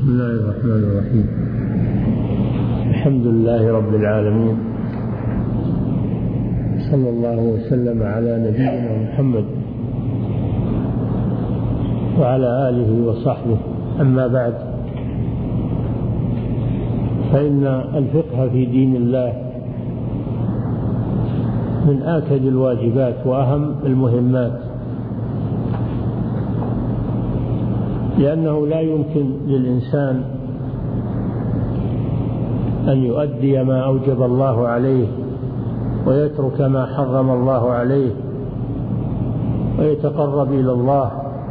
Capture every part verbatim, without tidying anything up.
بسم الله الرحمن الرحيم. الحمد لله رب العالمين، صلى الله وسلم على نبينا محمد وعلى آله وصحبه. أما بعد، فإن الفقه في دين الله من آكد الواجبات وأهم المهمات، لأنه لا يمكن للإنسان أن يؤدي ما أوجب الله عليه ويترك ما حرم الله عليه ويتقرب إلى الله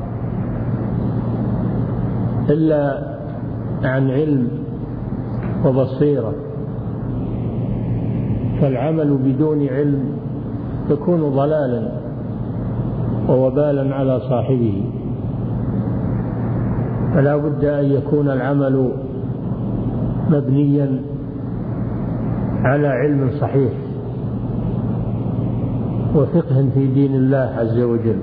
إلا عن علم وبصيرة. فالعمل بدون علم يكون ضلالا ووبالا على صاحبه، فلا بد أن يكون العمل مبنيا على علم صحيح وفقه في دين الله عز وجل.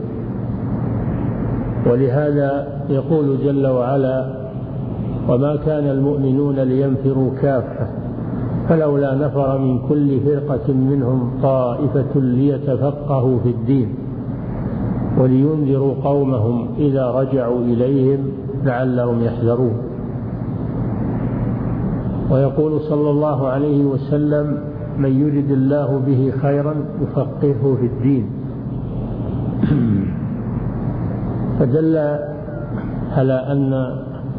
ولهذا يقول جل وعلا: وما كان المؤمنون لينفروا كافة فلولا نفر من كل فرقة منهم طائفة ليتفقهوا في الدين ولينذروا قومهم إذا رجعوا إليهم لعلهم يحذرون. ويقول صلى الله عليه وسلم: من يرد الله به خيرا يفقهه في الدين. فدل على أن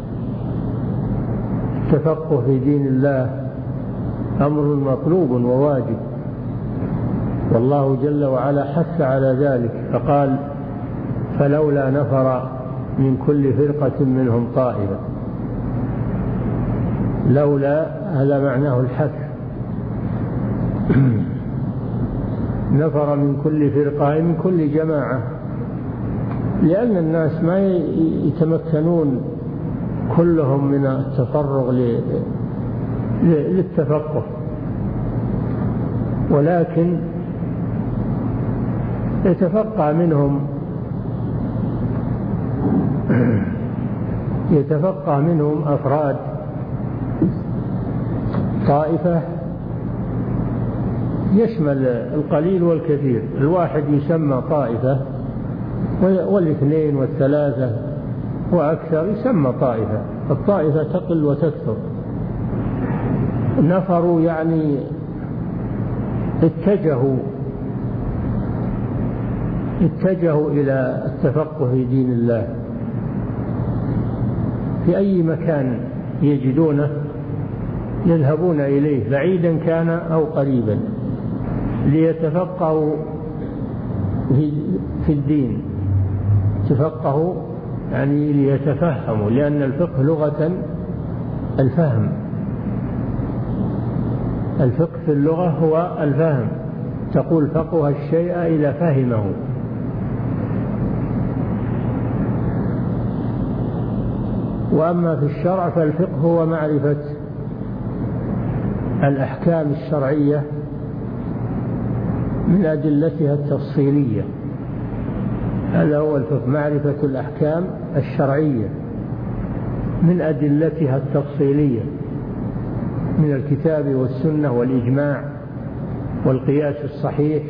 التفقه في دين الله أمر مطلوب وواجب، والله جل وعلا حث على ذلك فقال: فلولا نفر من كل فرقة منهم طائفة. لولا هذا معناه الحث. نفر من كل فرقة من كل جماعة، لأن الناس ما يتمكنون كلهم من التفرغ للتفقه، ولكن يتفقه منهم يتفقه منهم أفراد طائفة يشمل القليل والكثير. الواحد يسمى طائفة، والاثنين والثلاثة وأكثر يسمى طائفة. الطائفة تقل وتكثر. نفروا يعني اتجهوا اتجهوا إلى التفقه في دين الله في أي مكان يجدونه يذهبون إليه، بعيدا كان أو قريبا، ليتفقهوا في الدين. تفقهوا يعني ليتفهموا، لأن الفقه لغة الفهم. الفقه في اللغة هو الفهم. تقول فقه الشيء إذا فهمه. وأما في الشرع فالفقه هو معرفة الأحكام الشرعية من أدلتها التفصيلية. هذا هو الفقه، معرفة الأحكام الشرعية من أدلتها التفصيلية من الكتاب والسنة والإجماع والقياس الصحيح.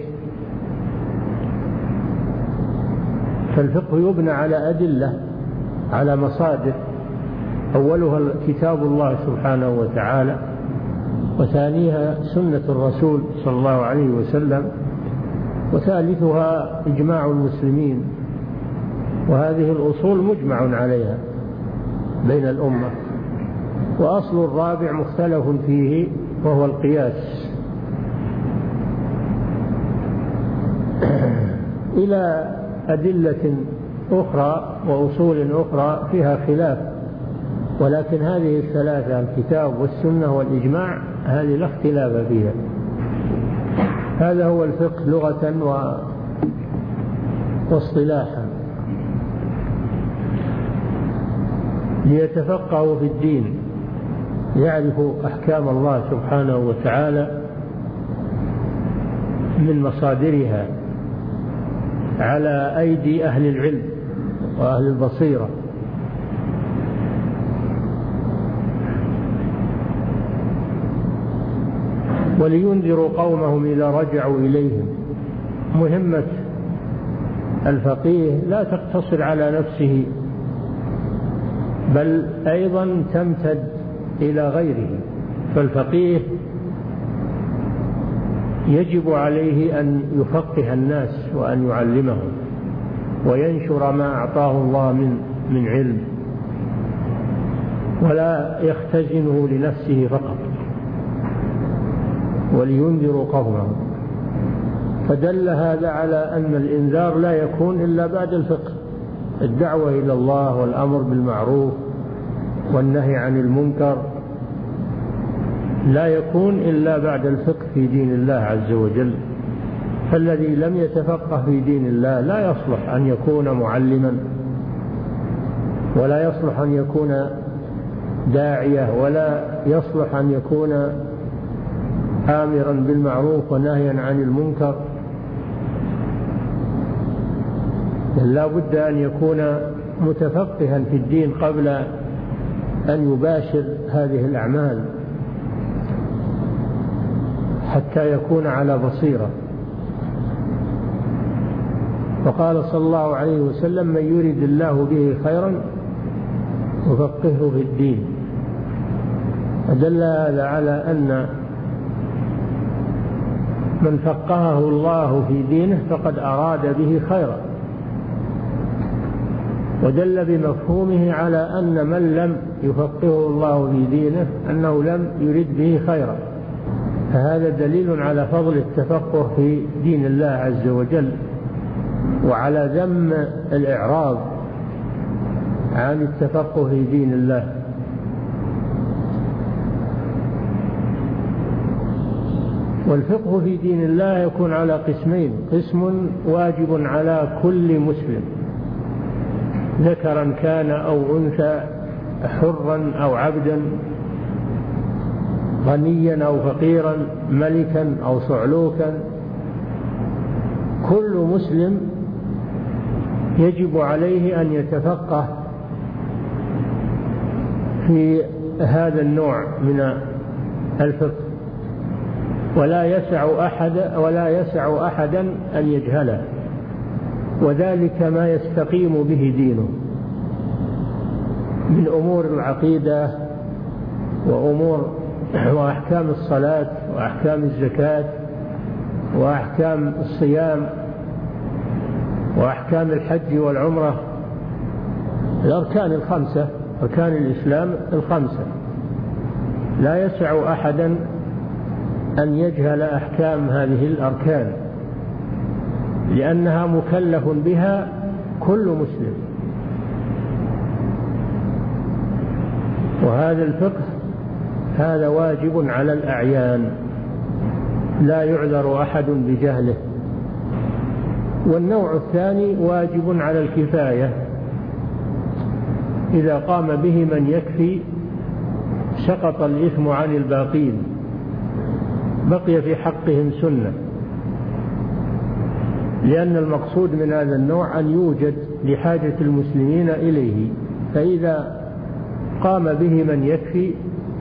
فالفقه يبنى على أدلة، على مصادر، أولها كتاب الله سبحانه وتعالى، وثانيها سنة الرسول صلى الله عليه وسلم، وثالثها إجماع المسلمين. وهذه الأصول مجمع عليها بين الأمة. وأصل الرابع مختلف فيه وهو القياس. إلى أدلة أخرى وأصول أخرى فيها خلاف، ولكن هذه الثلاثة الكتاب والسنة والإجماع هذه لا اختلاف فيها. هذا هو الفقه لغة واصطلاحا. ليتفقهوا في الدين، يعرفوا أحكام الله سبحانه وتعالى من مصادرها على أيدي أهل العلم وأهل البصيرة. ولينذروا قومهم إذا رجعوا إليهم. مهمة الفقيه لا تقتصر على نفسه، بل أيضا تمتد إلى غيره. فالفقيه يجب عليه أن يفقه الناس وأن يعلمهم وينشر ما أعطاه الله من من علم، ولا يختزنه لنفسه فقط. ولينذروا قومهم، فدل هذا على أن الإنذار لا يكون إلا بعد الفقه. الدعوة إلى الله والأمر بالمعروف والنهي عن المنكر لا يكون إلا بعد الفقه في دين الله عز وجل. فالذي لم يتفقه في دين الله لا يصلح أن يكون معلما، ولا يصلح أن يكون داعية، ولا يصلح أن يكون آمرا بالمعروف ونهيا عن المنكر. لا بد أن يكون متفقها في الدين قبل أن يباشر هذه الأعمال حتى يكون على بصيرة. وقال صلى الله عليه وسلم: من يريد الله به خيرا يفقهه في الدين. فدل هذا على أن من فقهه الله في دينه فقد أراد به خيرا، ودل بمفهومه على أن من لم يفقهه الله في دينه أنه لم يرد به خيرا. فهذا دليل على فضل التفقه في دين الله عز وجل، وعلى ذم الإعراض عن التفقه في دين الله. والفقه في دين الله يكون على قسمين: قسم واجب على كل مسلم ذكرا كان أو أنثى، حرا أو عبدا، غنيا أو فقيرا، ملكا أو صعلوكا. كل مسلم يجب عليه أن يتفقه في هذا النوع من الفقه، ولا يسع أحد ولا يسع أحدا أن يجهله، وذلك ما يستقيم به دينه من أمور العقيدة وأمور وأحكام الصلاة وأحكام الزكاة وأحكام الصيام وأحكام الحج والعمرة، الأركان الخمسة، أركان الإسلام الخمسة. لا يسع أحدا أن يجهل أحكام هذه الأركان، لأنها مكلف بها كل مسلم. وهذا الفقه هذا واجب على الأعيان، لا يعذر أحد بجهله. والنوع الثاني واجب على الكفاية، إذا قام به من يكفي سقط الإثم عن الباقين، بقي في حقهم سنة. لأن المقصود من هذا النوع أن يوجد لحاجة المسلمين إليه، فإذا قام به من يكفي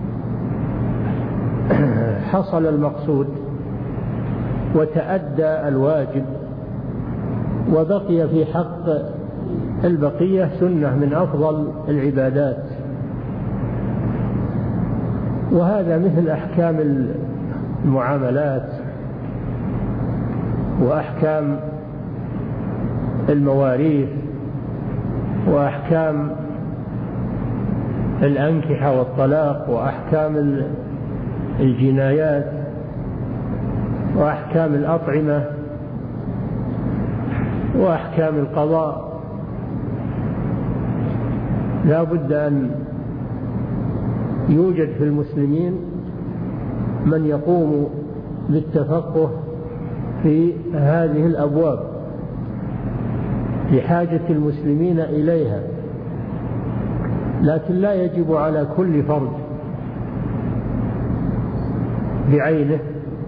حصل المقصود وتأدى الواجب، وبقي في حق البقية سنة من أفضل العبادات. وهذا مثل أحكام المعاملات وأحكام المواريث وأحكام الأنكحة والطلاق وأحكام الجنايات وأحكام الأطعمة وأحكام القضاء. لا بد أن يوجد في المسلمين من يقوم بالتفقه في هذه الأبواب لحاجة المسلمين إليها، لكن لا يجب على كل فرد بعينه،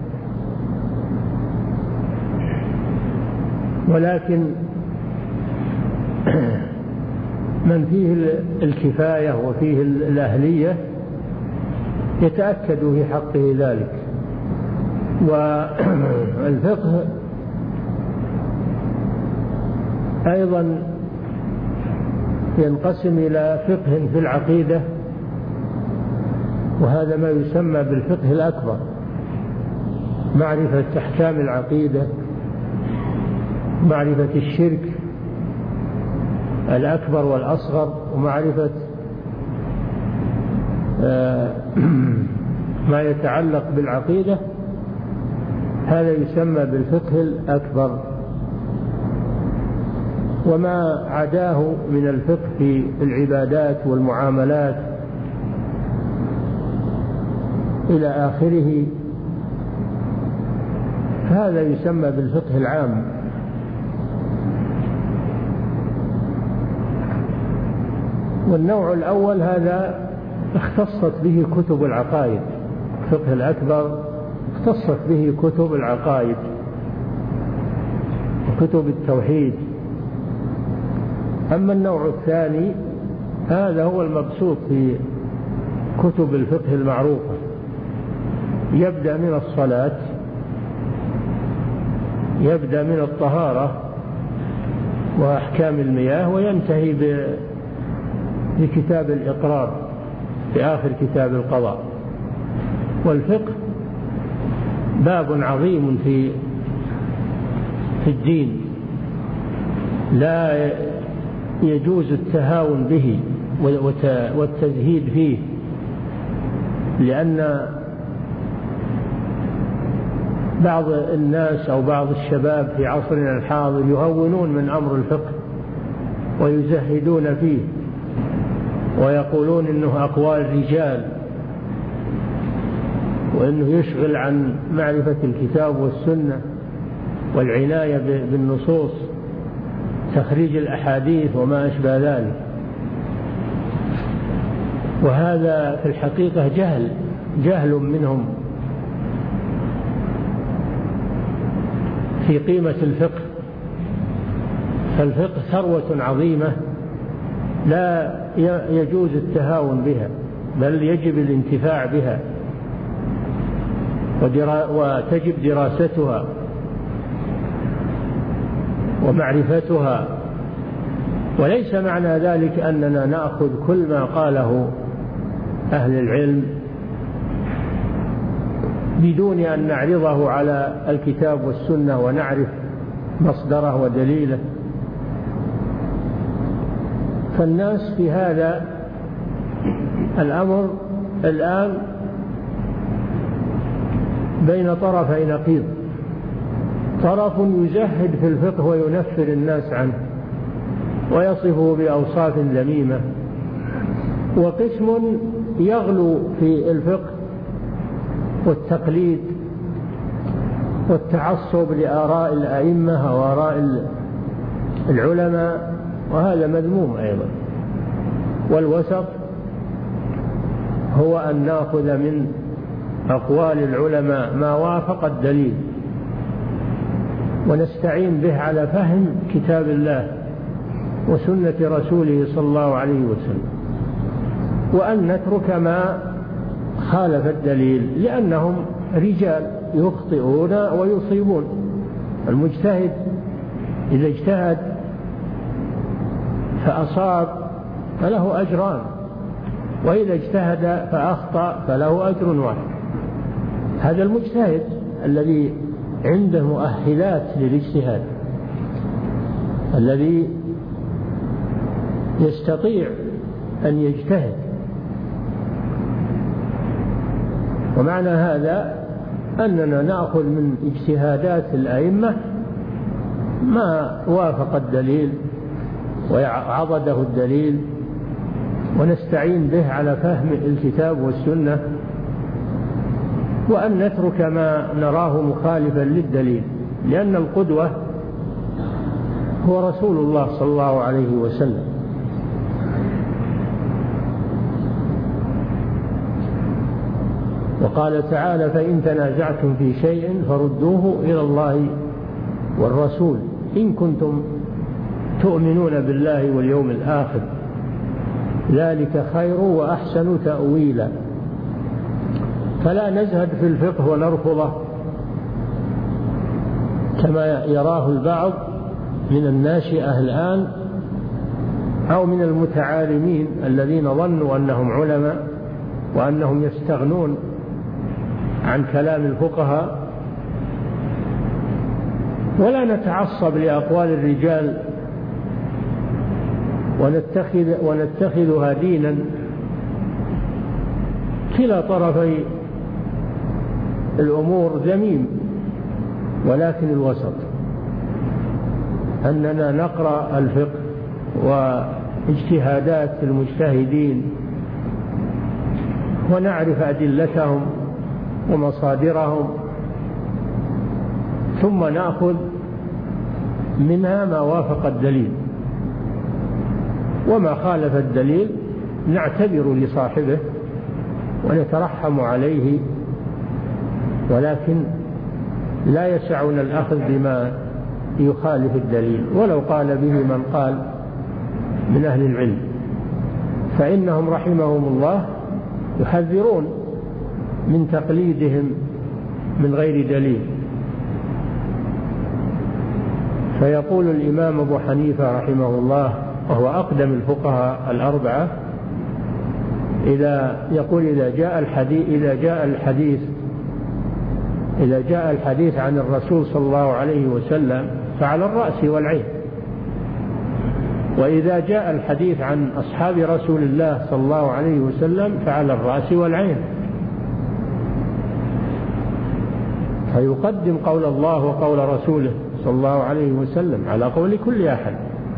ولكن من فيه الكفاية وفيه الأهلية يتأكد في حقه ذلك. والفقه أيضا ينقسم إلى فقه في العقيدة، وهذا ما يسمى بالفقه الأكبر، معرفة أحكام العقيدة، معرفة الشرك الأكبر والأصغر، ومعرفة ما يتعلق بالعقيدة، هذا يسمى بالفقه الأكبر. وما عداه من الفقه في العبادات والمعاملات إلى آخره هذا يسمى بالفقه العام. والنوع الأول هذا اختصت به كتب العقائد، الفقه الأكبر اختصت به كتب العقائد وكتب التوحيد. أما النوع الثاني هذا هو المبسوط في كتب الفقه المعروفة، يبدأ من الصلاة، يبدأ من الطهارة وأحكام المياه، وينتهي بكتاب الإقرار في آخر كتاب القضاء. والفقه باب عظيم في في الدين، لا يجوز التهاون به والتزهيد فيه، لأن بعض الناس أو بعض الشباب في عصرنا الحاضر يهونون من أمر الفقه ويزهدون فيه ويقولون إنه أقوال رجال، وإنه يشغل عن معرفة الكتاب والسنة والعناية بالنصوص، تخريج الأحاديث وما أشبه ذلك. وهذا في الحقيقة جهل جهل منهم في قيمة الفقه. فالفقه ثروة عظيمة لا يجوز التهاون بها، بل يجب الانتفاع بها وتجب دراستها ومعرفتها. وليس معنى ذلك أننا نأخذ كل ما قاله أهل العلم بدون أن نعرضه على الكتاب والسنة ونعرف مصدره ودليله. فالناس في هذا الأمر الآن بين طرفي نقيض، طرف يزهد في الفقه وينفر الناس عنه ويصفه بأوصاف ذميمة، وقسم يغلو في الفقه والتقليد والتعصب لآراء الأئمة وآراء العلماء، وهذا مذموم أيضا. والوسط هو أن نأخذ من أقوال العلماء ما وافق الدليل ونستعين به على فهم كتاب الله وسنة رسوله صلى الله عليه وسلم، وأن نترك ما خالف الدليل، لأنهم رجال يخطئون ويصيبون. المجتهد إذا اجتهد فأصاب فله أجران، وإذا اجتهد فأخطأ فله أجر واحد. هذا المجتهد الذي عنده مؤهلات للاجتهاد، الذي يستطيع أن يجتهد. ومعنى هذا أننا نأخذ من اجتهادات الأئمة ما وافق الدليل وعضده الدليل، ونستعين به على فهم الكتاب والسنة، وأن نترك ما نراه مخالفا للدليل، لأن القدوة هو رسول الله صلى الله عليه وسلم. وقال تعالى: فإن تنازعتم في شيء فردوه إلى الله والرسول إن كنتم تؤمنون بالله واليوم الآخر ذلك خير وأحسن تأويلا. فلا نزهد في الفقه ونرفضه كما يراه البعض من الناشئة الآن أو من المتعالمين الذين ظنوا أنهم علماء وأنهم يستغنون عن كلام الفقهاء. ولا نتعصب لأقوال الرجال ونتخذ ونتخذها دينا. كلا طرفي الأمور ذميم، ولكن الوسط أننا نقرأ الفقه واجتهادات المجتهدين ونعرف أدلتهم ومصادرهم، ثم نأخذ منها ما وافق الدليل، وما خالف الدليل نعتبر لصاحبه ونترحم عليه، ولكن لا يسعنا الأخذ بما يخالف الدليل ولو قال به من قال من أهل العلم، فإنهم رحمهم الله يحذرون من تقليدهم من غير دليل. فيقول الإمام أبو حنيفة رحمه الله وهو أقدم الفقهاء الأربعة، إذا يقول إذا جاء الحديث إذا جاء الحديث إذا جاء الحديث عن الرسول صلى الله عليه وسلم فعلى الرأس والعين، وإذا جاء الحديث عن أصحاب رسول الله صلى الله عليه وسلم فعلى الرأس والعين. فيقدم قول الله وقول رسوله صلى الله عليه وسلم على قول كل أحد.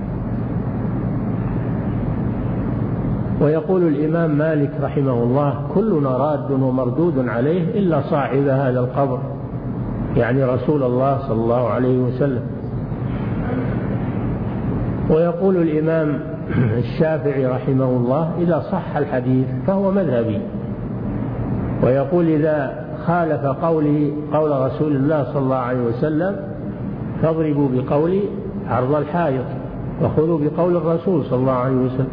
ويقول الإمام مالك رحمه الله كلنا راد ومردود عليه إلا صاحب هذا القبر، يعني رسول الله صلى الله عليه وسلم. ويقول الإمام الشافعي رحمه الله إذا صح الحديث فهو مذهبي. ويقول إذا خالف قولي قول رسول الله صلى الله عليه وسلم فاضربوا بقولي عرض الحائط وخذوا بقول الرسول صلى الله عليه وسلم.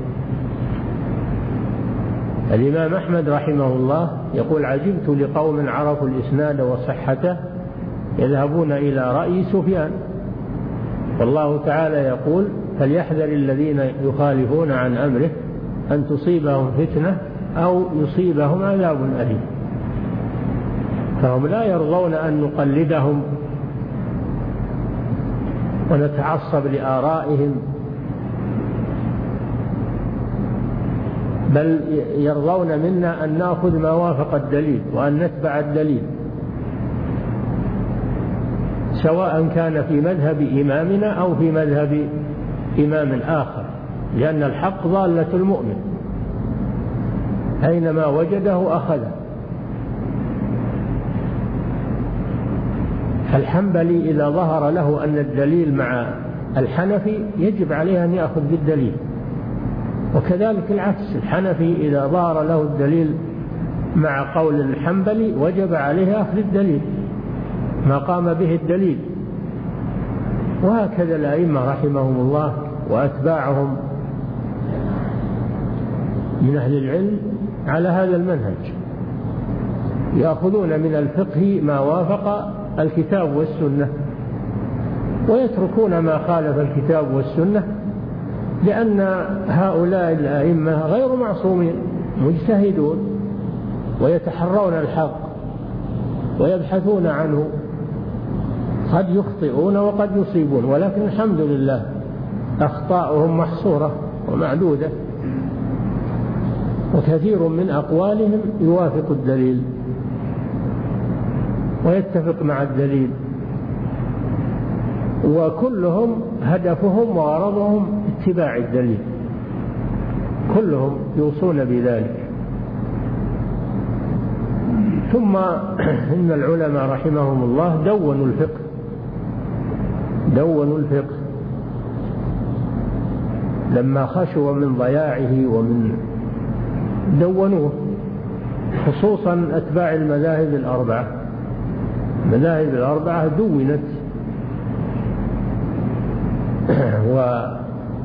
الإمام أحمد رحمه الله يقول عجبت لقوم عرفوا الإسناد وصحته يذهبون إلى رأي سفيان، والله تعالى يقول فليحذر الذين يخالفون عن أمره أن تصيبهم فتنة أو يصيبهم عذاب أليم. فهم لا يرضون أن نقلدهم ونتعصب لآرائهم، بل يرضون منا أن نأخذ ما وافق الدليل وأن نتبع الدليل، سواء كان في مذهب إمامنا أو في مذهب إمام آخر، لأن الحق ضالة المؤمن أينما وجده أخذه. فالحنبلي إذا ظهر له أن الدليل مع الحنفي يجب عليه أن يأخذ بالدليل، وكذلك العكس، الحنفي إذا ظهر له الدليل مع قول الحنبلي وجب عليه أخذ الدليل ما قام به الدليل. وهكذا الأئمة رحمهم الله وأتباعهم من أهل العلم على هذا المنهج، يأخذون من الفقه ما وافق الكتاب والسنة ويتركون ما خالف الكتاب والسنة، لأن هؤلاء الأئمة غير معصومين، مجتهدون ويتحرون الحق ويبحثون عنه، قد يخطئون وقد يصيبون، ولكن الحمد لله أخطاؤهم محصورة ومعدودة، وكثير من أقوالهم يوافق الدليل ويتفق مع الدليل، وكلهم هدفهم وغرضهم اتباع الدليل، كلهم يوصون بذلك. ثم إن العلماء رحمهم الله دونوا الفقه دونوا الفقه لما خشوا من ضياعه ومن دونوه، خصوصا أتباع المذاهب الأربعة. المذاهب الأربعة دونت و...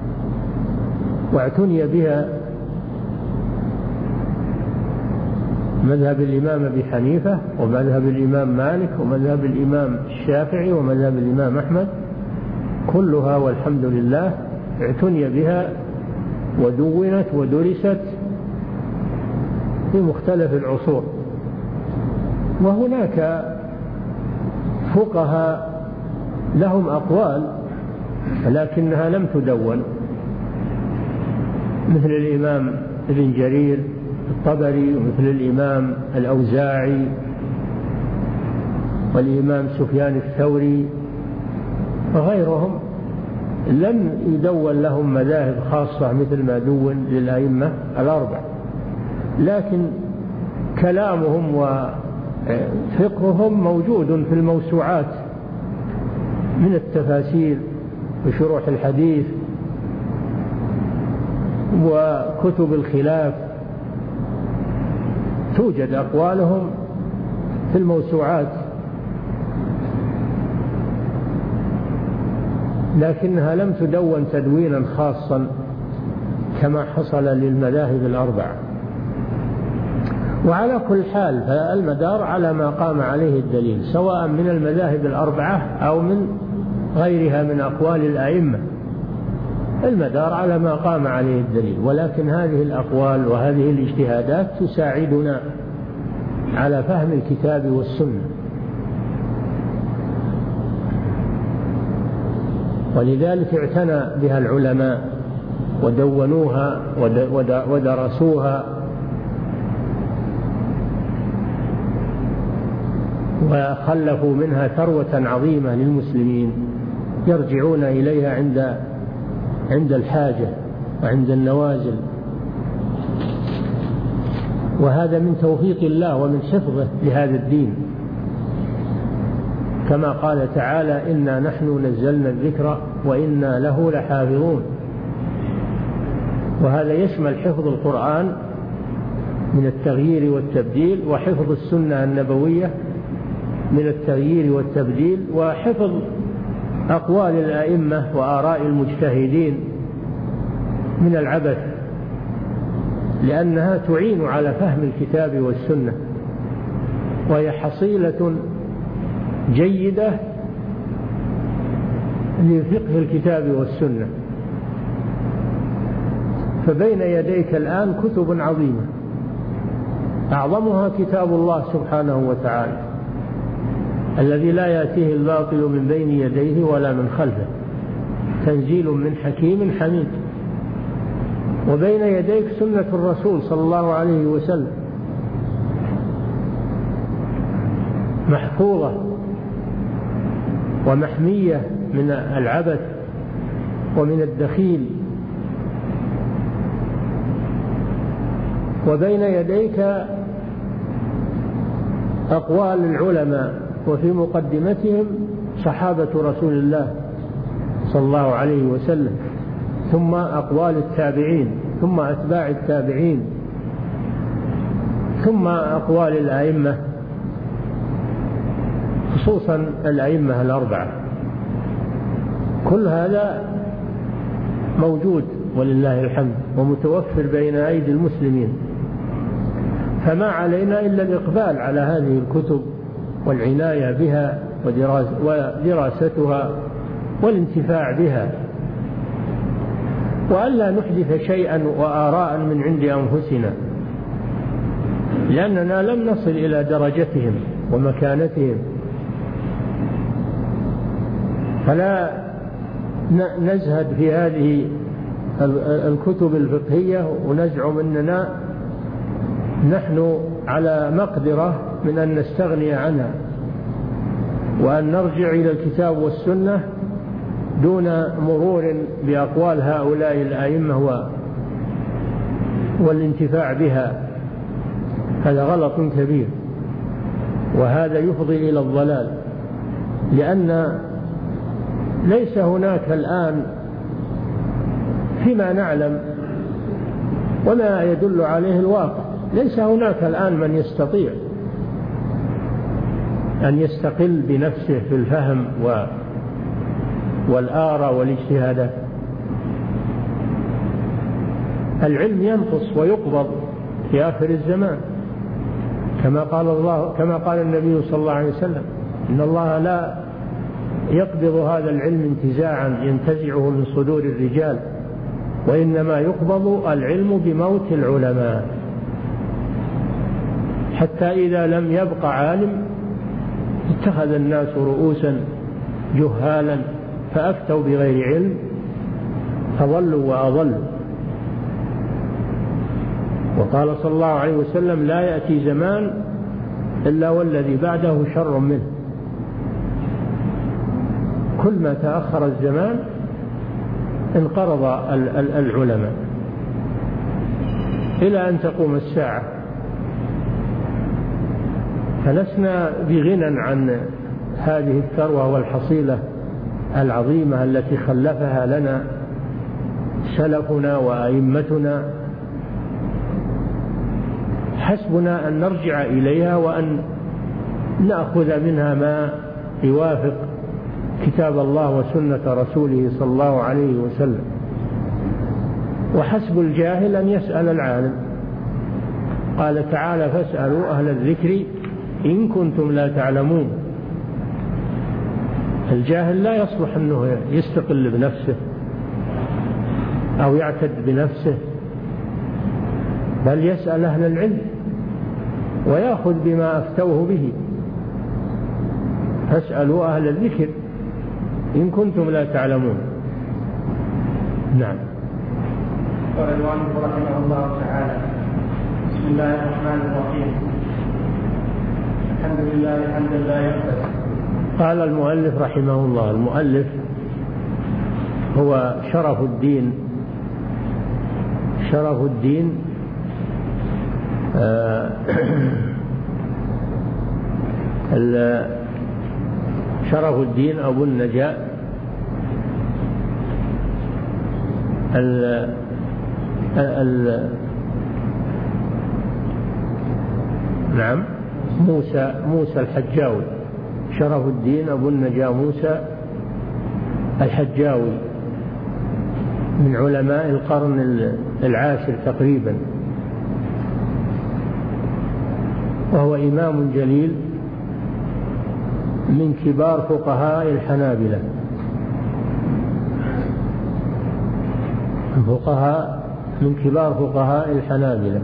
واعتني بها مذهب الإمام أبي حنيفة ومذهب الإمام مالك ومذهب الإمام الشافعي ومذهب الإمام أحمد، كلها والحمد لله اعتني بها ودونت ودرست في مختلف العصور. وهناك فقهاء لهم أقوال لكنها لم تدون، مثل الإمام ابن جرير الطبري ومثل الإمام الأوزاعي والإمام سفيان الثوري وغيرهم، لم يدون لهم مذاهب خاصة مثل ما دون للأئمة الأربعة، لكن كلامهم وفقههم موجود في الموسوعات من التفاسير وشروح الحديث وكتب الخلاف، توجد أقوالهم في الموسوعات، لكنها لم تدون تدوينا خاصا كما حصل للمذاهب الأربعة. وعلى كل حال فالمدار على ما قام عليه الدليل، سواء من المذاهب الأربعة أو من غيرها من أقوال الأئمة، المدار على ما قام عليه الدليل. ولكن هذه الأقوال وهذه الاجتهادات تساعدنا على فهم الكتاب والسنة، ولذلك اعتنى بها العلماء ودونوها ودرسوها وخلفوا منها ثروة عظيمة للمسلمين يرجعون إليها عند عند الحاجة وعند النوازل. وهذا من توفيق الله ومن حفظه لهذا الدين، كما قال تعالى: إنا نحن نزلنا الذكر وإنا له لحافظون. وهذا يشمل حفظ القرآن من التغيير والتبديل، وحفظ السنة النبوية من التغيير والتبديل، وحفظ أقوال الأئمة وآراء المجتهدين من العبث، لأنها تعين على فهم الكتاب والسنة، وهي حصيلة جيدة لفقه الكتاب والسنة. فبين يديك الآن كتب عظيمة، أعظمها كتاب الله سبحانه وتعالى الذي لا يأتيه الباطل من بين يديه ولا من خلفه، تنزيل من حكيم حميد. وبين يديك سنة الرسول صلى الله عليه وسلم محفوظة ومحمية من العبث ومن الدخيل. وبين يديك أقوال العلماء، وفي مقدمتهم صحابة رسول الله صلى الله عليه وسلم، ثم أقوال التابعين، ثم أتباع التابعين، ثم أقوال الأئمة، خصوصا الأئمة الأربعة. كل هذا موجود ولله الحمد ومتوفر بين أيدي المسلمين، فما علينا إلا الإقبال على هذه الكتب والعناية بها ودراستها والانتفاع بها، وألا نحدث شيئا وآراء من عند أنفسنا، لأننا لم نصل إلى درجتهم ومكانتهم. فلا نزهد في هذه الكتب الفقهية ونزعم أننا نحن على مقدرة من أن نستغني عنها، وأن نرجع إلى الكتاب والسنة دون مرور بأقوال هؤلاء الأئمة والانتفاع بها. هذا غلط كبير، وهذا يفضي إلى الضلال، لأن ليس هناك الآن فيما نعلم وما يدل عليه الواقع، ليس هناك الآن من يستطيع أن يستقل بنفسه في الفهم والآراء والاجتهادات. العلم ينقص ويقبض في آخر الزمان، كما قال الله كما قال النبي صلى الله عليه وسلم إن الله لا يقبض هذا العلم انتزاعا ينتزعه من صدور الرجال، وإنما يقبض العلم بموت العلماء، حتى إذا لم يبق عالم اتخذ الناس رؤوسا جهالا فأفتوا بغير علم فضلوا وأضلوا. وقال صلى الله عليه وسلم لا يأتي زمان إلا والذي بعده شر منه. كل ما تأخر الزمان انقرض العلماء إلى أن تقوم الساعة. فلسنا بغنى عن هذه الثروة والحصيلة العظيمة التي خلفها لنا سلفنا وأئمتنا. حسبنا أن نرجع إليها وأن نأخذ منها ما يوافق كتاب الله وسنة رسوله صلى الله عليه وسلم. وحسب الجاهل أن يسأل العالم. قال تعالى فاسألوا أهل الذكر إن كنتم لا تعلمون. الجاهل لا يصلح أنه يستقل بنفسه أو يعتد بنفسه، بل يسأل أهل العلم ويأخذ بما أفتوه به. فاسألوا أهل الذكر إن كنتم لا تعلمون. نعم. قال المؤلف رحمه الله تعالى بسم الله الرحمن الرحيم الحمد لله حمدا لا يحصى. قال المؤلف رحمه الله. المؤلف هو شرف الدين شرف الدين آه شرف الدين أبو النجاء ال ال نعم موسى موسى الحجاوي. شرف الدين أبو النجاء موسى الحجاوي من علماء القرن العاشر تقريبا، وهو إمام جليل من كبار فقهاء الحنابلة، فقهاء من كبار فقهاء الحنابلة.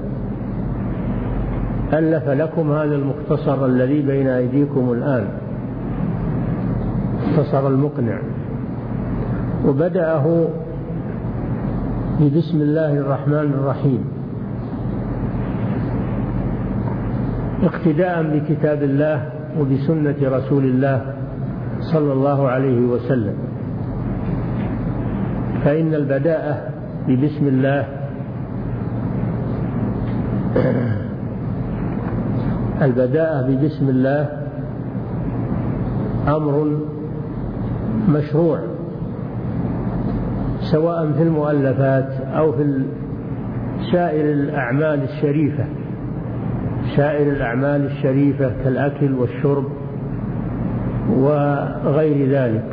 ألف لكم هذا المختصر الذي بين أيديكم الآن، مختصر المقنع، وبدأه بسم الله الرحمن الرحيم اقتداء بكتاب الله وبسنة رسول الله صلى الله عليه وسلم. فإن البداءة ببسم الله البداءة ببسم الله أمر مشروع، سواء في المؤلفات أو في سائر الأعمال الشريفة سائر الأعمال الشريفة كالأكل والشرب وغير ذلك،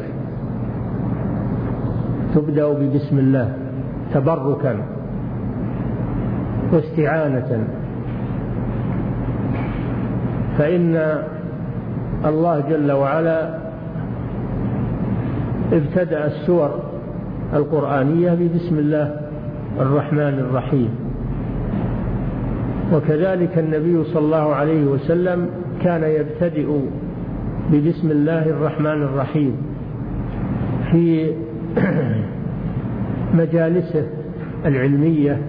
تبدأ ببسم الله تبركا واستعانة. فإن الله جل وعلا ابتدأ السور القرآنية ببسم الله الرحمن الرحيم، وكذلك النبي صلى الله عليه وسلم كان يبتدئ ببسم الله الرحمن الرحيم في مجالسه العلمية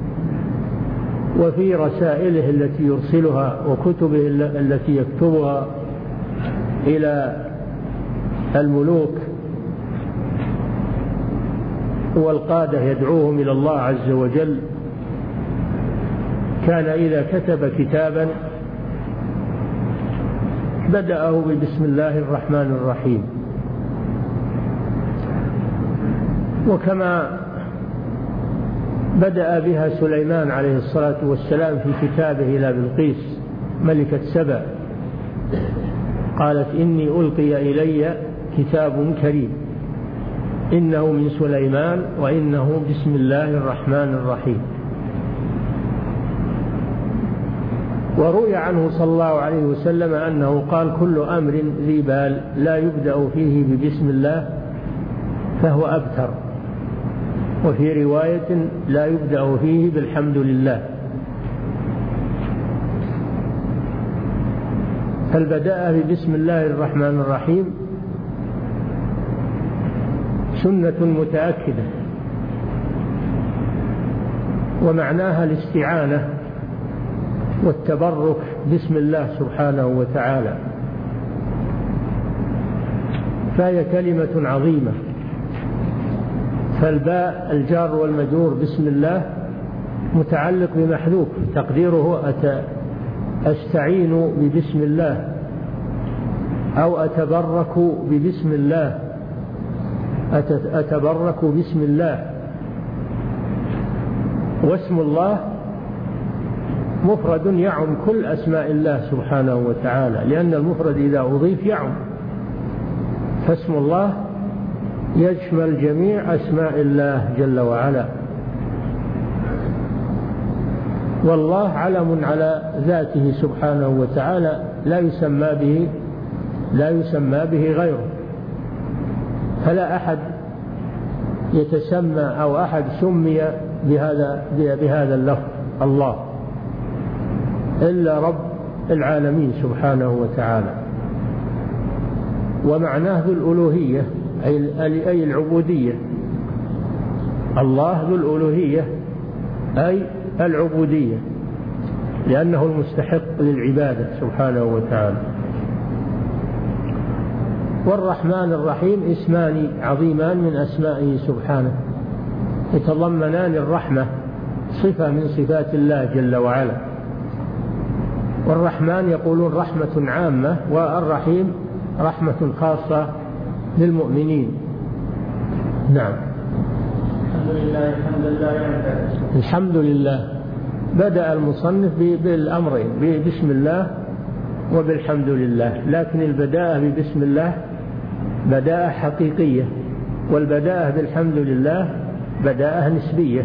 وفي رسائله التي يرسلها وكتبه التي يكتبها إلى الملوك والقادة يدعوهم إلى الله عز وجل. كان إذا كتب كتابا بدأه ببسم الله الرحمن الرحيم. وكما بدأ بها سليمان عليه الصلاة والسلام في كتابه إلى بلقيس ملكة سبأ، قالت إني ألقي إلي كتاب كريم إنه من سليمان وإنه بسم الله الرحمن الرحيم. وروي عنه صلى الله عليه وسلم أنه قال: كل أمر ذي بال لا يبدأ فيه ببسم الله فهو أبتر، وفي رواية: لا يبدأ فيه بالحمد لله. فالبداء ببسم الله الرحمن الرحيم سنة متأكدة، ومعناها الاستعانة والتبرك باسم الله سبحانه وتعالى، فهي كلمة عظيمة. فالباء الجار والمجرور بسم الله متعلق بمحذوف تقديره أستعين ببسم الله أو أتبرك ببسم الله، أتبرك بسم الله. واسم الله مفرد يعم كل أسماء الله سبحانه وتعالى، لأن المفرد إذا أضيف يعم، فاسم الله يشمل جميع أسماء الله جل وعلا. والله علم على ذاته سبحانه وتعالى لا يسمى به لا يسمى به غيره، فلا أحد يتسمى أو أحد سمي بهذا بهذا اللفظ الله إلا رب العالمين سبحانه وتعالى. ومعناه ذو الألوهية أي العبودية. الله ذو الألوهية أي العبودية، لأنه المستحق للعبادة سبحانه وتعالى. والرحمن الرحيم اسمان عظيمان من أسمائه سبحانه، يتضمنان الرحمة، صفة من صفات الله جل وعلا. والرحمن يقولون رحمة عامة، والرحيم رحمة خاصة للمؤمنين. نعم. الحمد لله الحمد لله الحمد لله. بدأ المصنف بالأمرين، بسم الله وبالحمد لله، لكن البداءة ببسم الله بداءة حقيقية، والبداءة بالحمد لله بداءة نسبية،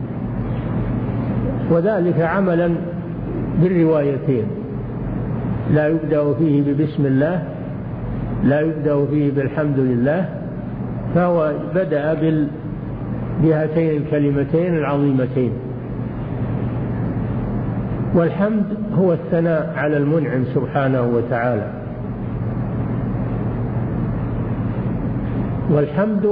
وذلك عملا بالروايتين. لا يبدأ فيه ببسم الله، لا يبدأ فيه بالحمد لله، فهو بدأ بهاتين الكلمتين العظيمتين. والحمد هو الثناء على المنعم سبحانه وتعالى. والحمد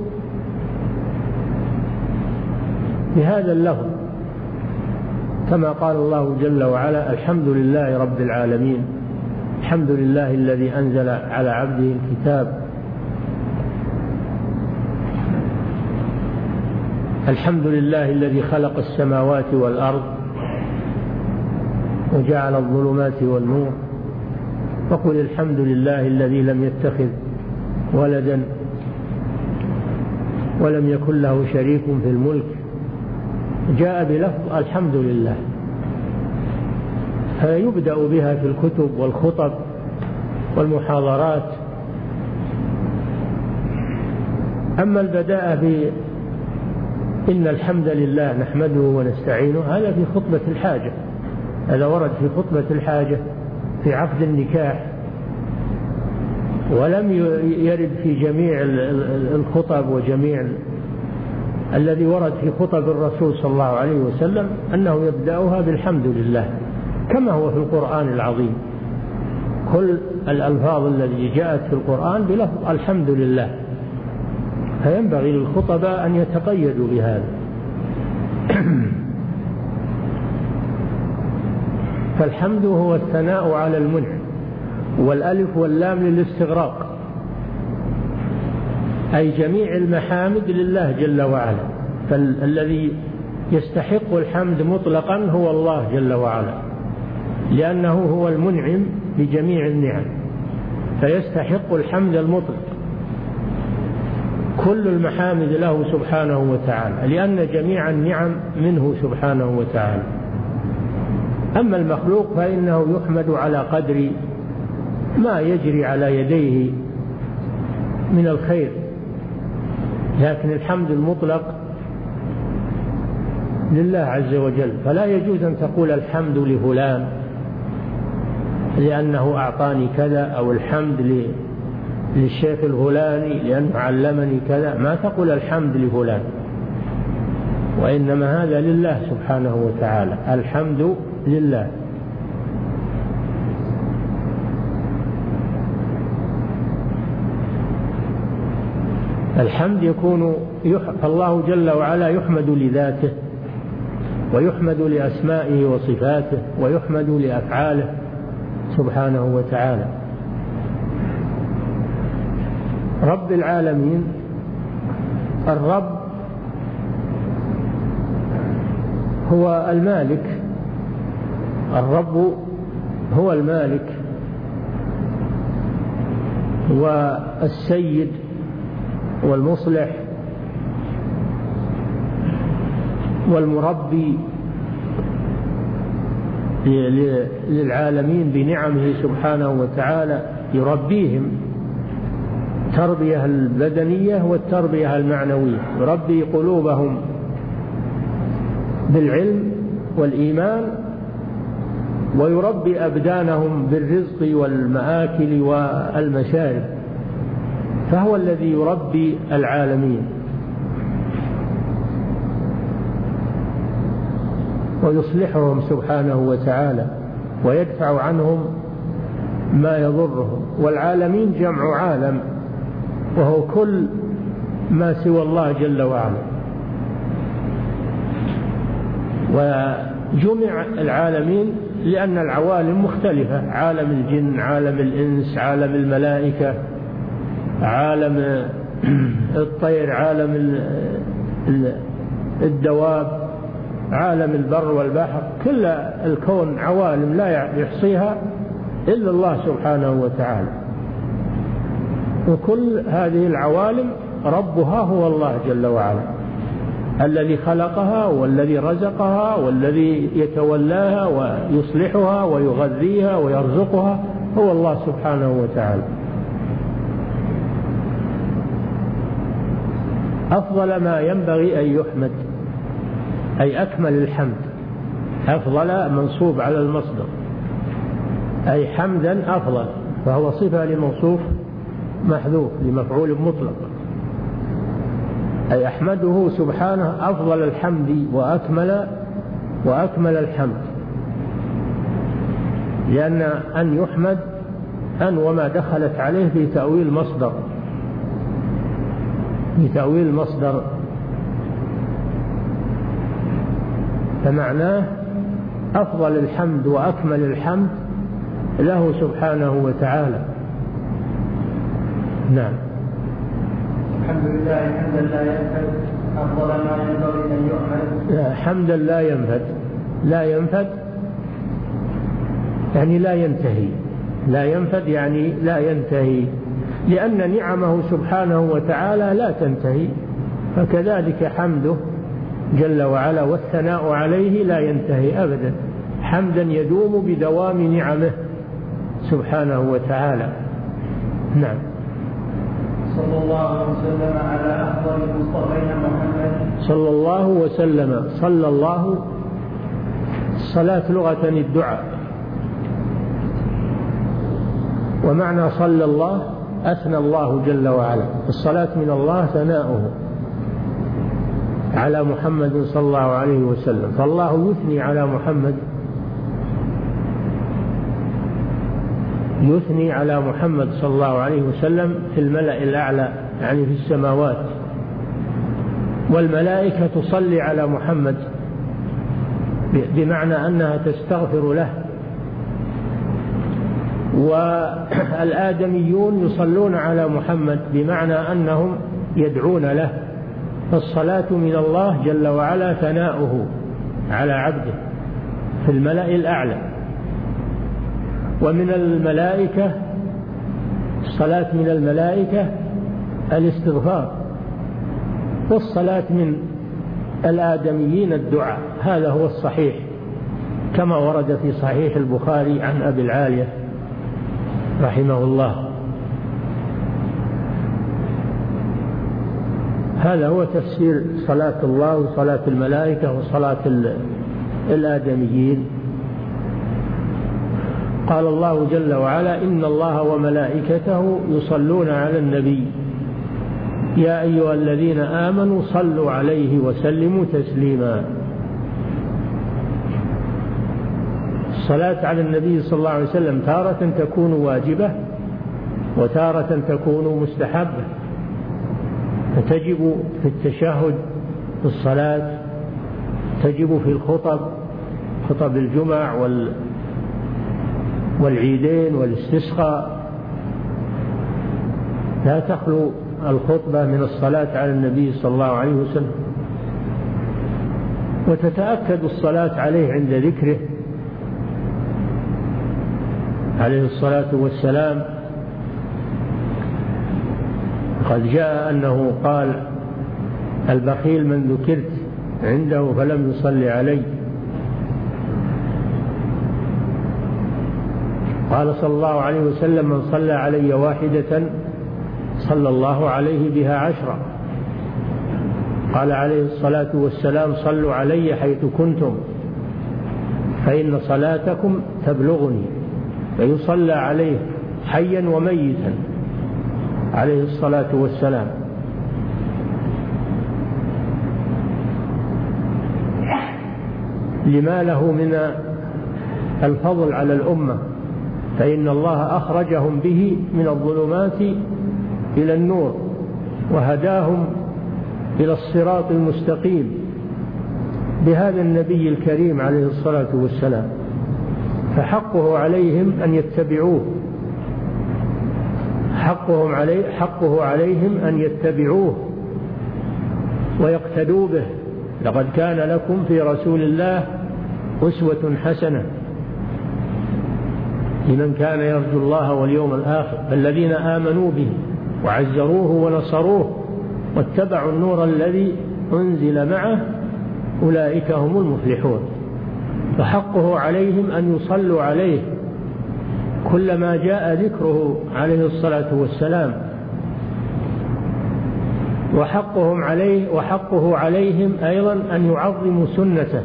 بهذا اللفظ كما قال الله جل وعلا: الحمد لله رب العالمين، الحمد لله الذي أنزل على عبده الكتاب، الحمد لله الذي خلق السماوات والأرض وجعل الظلمات والنور، وقل الحمد لله الذي لم يتخذ ولدا ولم يكن له شريك في الملك. جاء بلفظ الحمد لله، فيبدأ بها في الكتب والخطب والمحاضرات. أما البداء بإن الحمد لله نحمده ونستعينه، هذا في خطبة الحاجة، هذا ورد في خطبة الحاجة في عقد النكاح، ولم يرد في جميع الخطب وجميع الذي ورد في خطب الرسول صلى الله عليه وسلم أنه يبدأها بالحمد لله، كما هو في القرآن العظيم. كل الألفاظ التي جاءت في القرآن بلفظ الحمد لله، فينبغي للخطباء أن يتقيدوا بهذا. فالحمد هو الثناء على المنعم، والألف واللام للاستغراق، أي جميع المحامد لله جل وعلا. فالذي يستحق الحمد مطلقا هو الله جل وعلا، لأنه هو المنعم بجميع النعم، فيستحق الحمد المطلق. كل المحامد له سبحانه وتعالى، لأن جميع النعم منه سبحانه وتعالى. أما المخلوق فإنه يحمد على قدر ما يجري على يديه من الخير، لكن الحمد المطلق لله عز وجل، فلا يجوز أن تقول الحمد لفلان لأنه أعطاني كذا، أو الحمد للشيخ الفلاني لأنه علمني كذا. ما تقول الحمد لفلان، وإنما هذا لله سبحانه وتعالى، الحمد لله. الحمد يكون فالله جل وعلا يحمد لذاته، ويحمد لأسمائه وصفاته، ويحمد لأفعاله سبحانه وتعالى. رب العالمين، الرب هو المالك، الرب هو المالك والسيد والمصلح والمربي للعالمين بنعمه سبحانه وتعالى، يربيهم التربية البدنية والتربية المعنوية، يربي قلوبهم بالعلم والإيمان، ويربي أبدانهم بالرزق والمآكل والمشارب، فهو الذي يربي العالمين ويصلحهم سبحانه وتعالى، ويدفع عنهم ما يضرهم. والعالمين جمع عالم، وهو كل ما سوى الله جل وعلا. وجمع العالمين لأن العوالم مختلفة، عالم الجن، عالم الإنس، عالم الملائكة، عالم الطير، عالم الدواب، عالم البر والبحر. كل الكون عوالم لا يحصيها إلا الله سبحانه وتعالى، وكل هذه العوالم ربها هو الله جل وعلا، الذي خلقها والذي رزقها والذي يتولاها ويصلحها ويغذيها ويرزقها هو الله سبحانه وتعالى. أفضل ما ينبغي أن يحمد، أي أكمل الحمد. أفضل منصوب على المصدر، أي حمدا أفضل، فهو صفة لموصوف محذوف لمفعول مطلق، أي أحمده سبحانه أفضل الحمد وأكمل وأكمل الحمد، لأن أن يحمد أن وما دخلت عليه في تأويل مصدر، في تأويل مصدر، فمعناه أفضل الحمد وأكمل الحمد له سبحانه وتعالى. نعم. الحمد لله حمدا لا ينفد، أفضل ما ينبغي أن يحمد. لا، حمدا لا ينفد، لا ينفد يعني لا ينتهي، لا ينفد يعني لا ينتهي، لأن نعمه سبحانه وتعالى لا تنتهي، فكذلك حمده جل وعلا والثناء عليه لا ينتهي أبدا، حمدا يدوم بدوام نعمه سبحانه وتعالى. نعم. صلى الله وسلم على أفضل المصطفين محمد. صلى الله وسلم، صلى الله، الصلاة لغة الدعاء، ومعنى صلى الله أثنى الله جل وعلا، الصلاة من الله ثناؤه على محمد صلى الله عليه وسلم، فالله يثني على محمد، يثني على محمد صلى الله عليه وسلم في الملأ الأعلى، يعني في السماوات، والملائكة تصلي على محمد بمعنى أنها تستغفر له، والآدميون يصلون على محمد بمعنى أنهم يدعون له، فالصلاة من الله جل وعلا ثناؤه على عبده في الملأ الأعلى. ومن الملائكة، الصلاة من الملائكة الاستغفار، والصلاة من الآدميين الدعاء، هذا هو الصحيح كما ورد في صحيح البخاري عن أبي العالية رحمه الله. هذا هو تفسير صلاة الله وصلاة الملائكة وصلاة الآدميين. قال الله جل وعلا: إن الله وملائكته يصلون على النبي يا أيها الذين آمنوا صلوا عليه وسلموا تسليما. الصلاة على النبي صلى الله عليه وسلم تارة تكون واجبة وتارة تكون مستحبة، فتجب في التشهد في الصلاة، تجب في الخطب، خطب الجمع وال والعيدين والاستسقاء، لا تخلو الخطبة من الصلاة على النبي صلى الله عليه وسلم. وتتأكد الصلاة عليه عند ذكره عليه الصلاة والسلام. قد جاء أنه قال: البخيل من ذكرت عنده فلم يصلي علي. قال صلى الله عليه وسلم: من صلى علي واحدة صلى الله عليه بها عشرة. قال عليه الصلاة والسلام: صلوا علي حيث كنتم فإن صلاتكم تبلغني. فيصلى عليه حيا وميتا عليه الصلاة والسلام. لما له من الفضل على الأمة، فإن الله أخرجهم به من الظلمات إلى النور وهداهم إلى الصراط المستقيم بهذا النبي الكريم عليه الصلاة والسلام، فحقه عليهم أن يتبعوه، حقهم عليه حقه عليهم أن يتبعوه ويقتدوا به. لقد كان لكم في رسول الله أسوة حسنة لمن كان يرجو الله واليوم الآخر، فالذين آمنوا به وعزروه ونصروه واتبعوا النور الذي أنزل معه أولئك هم المفلحون. فحقه عليهم أن يصلوا عليه كلما جاء ذكره عليه الصلاة والسلام، وحقهم عليه وحقه عليهم أيضا أن يعظموا سنته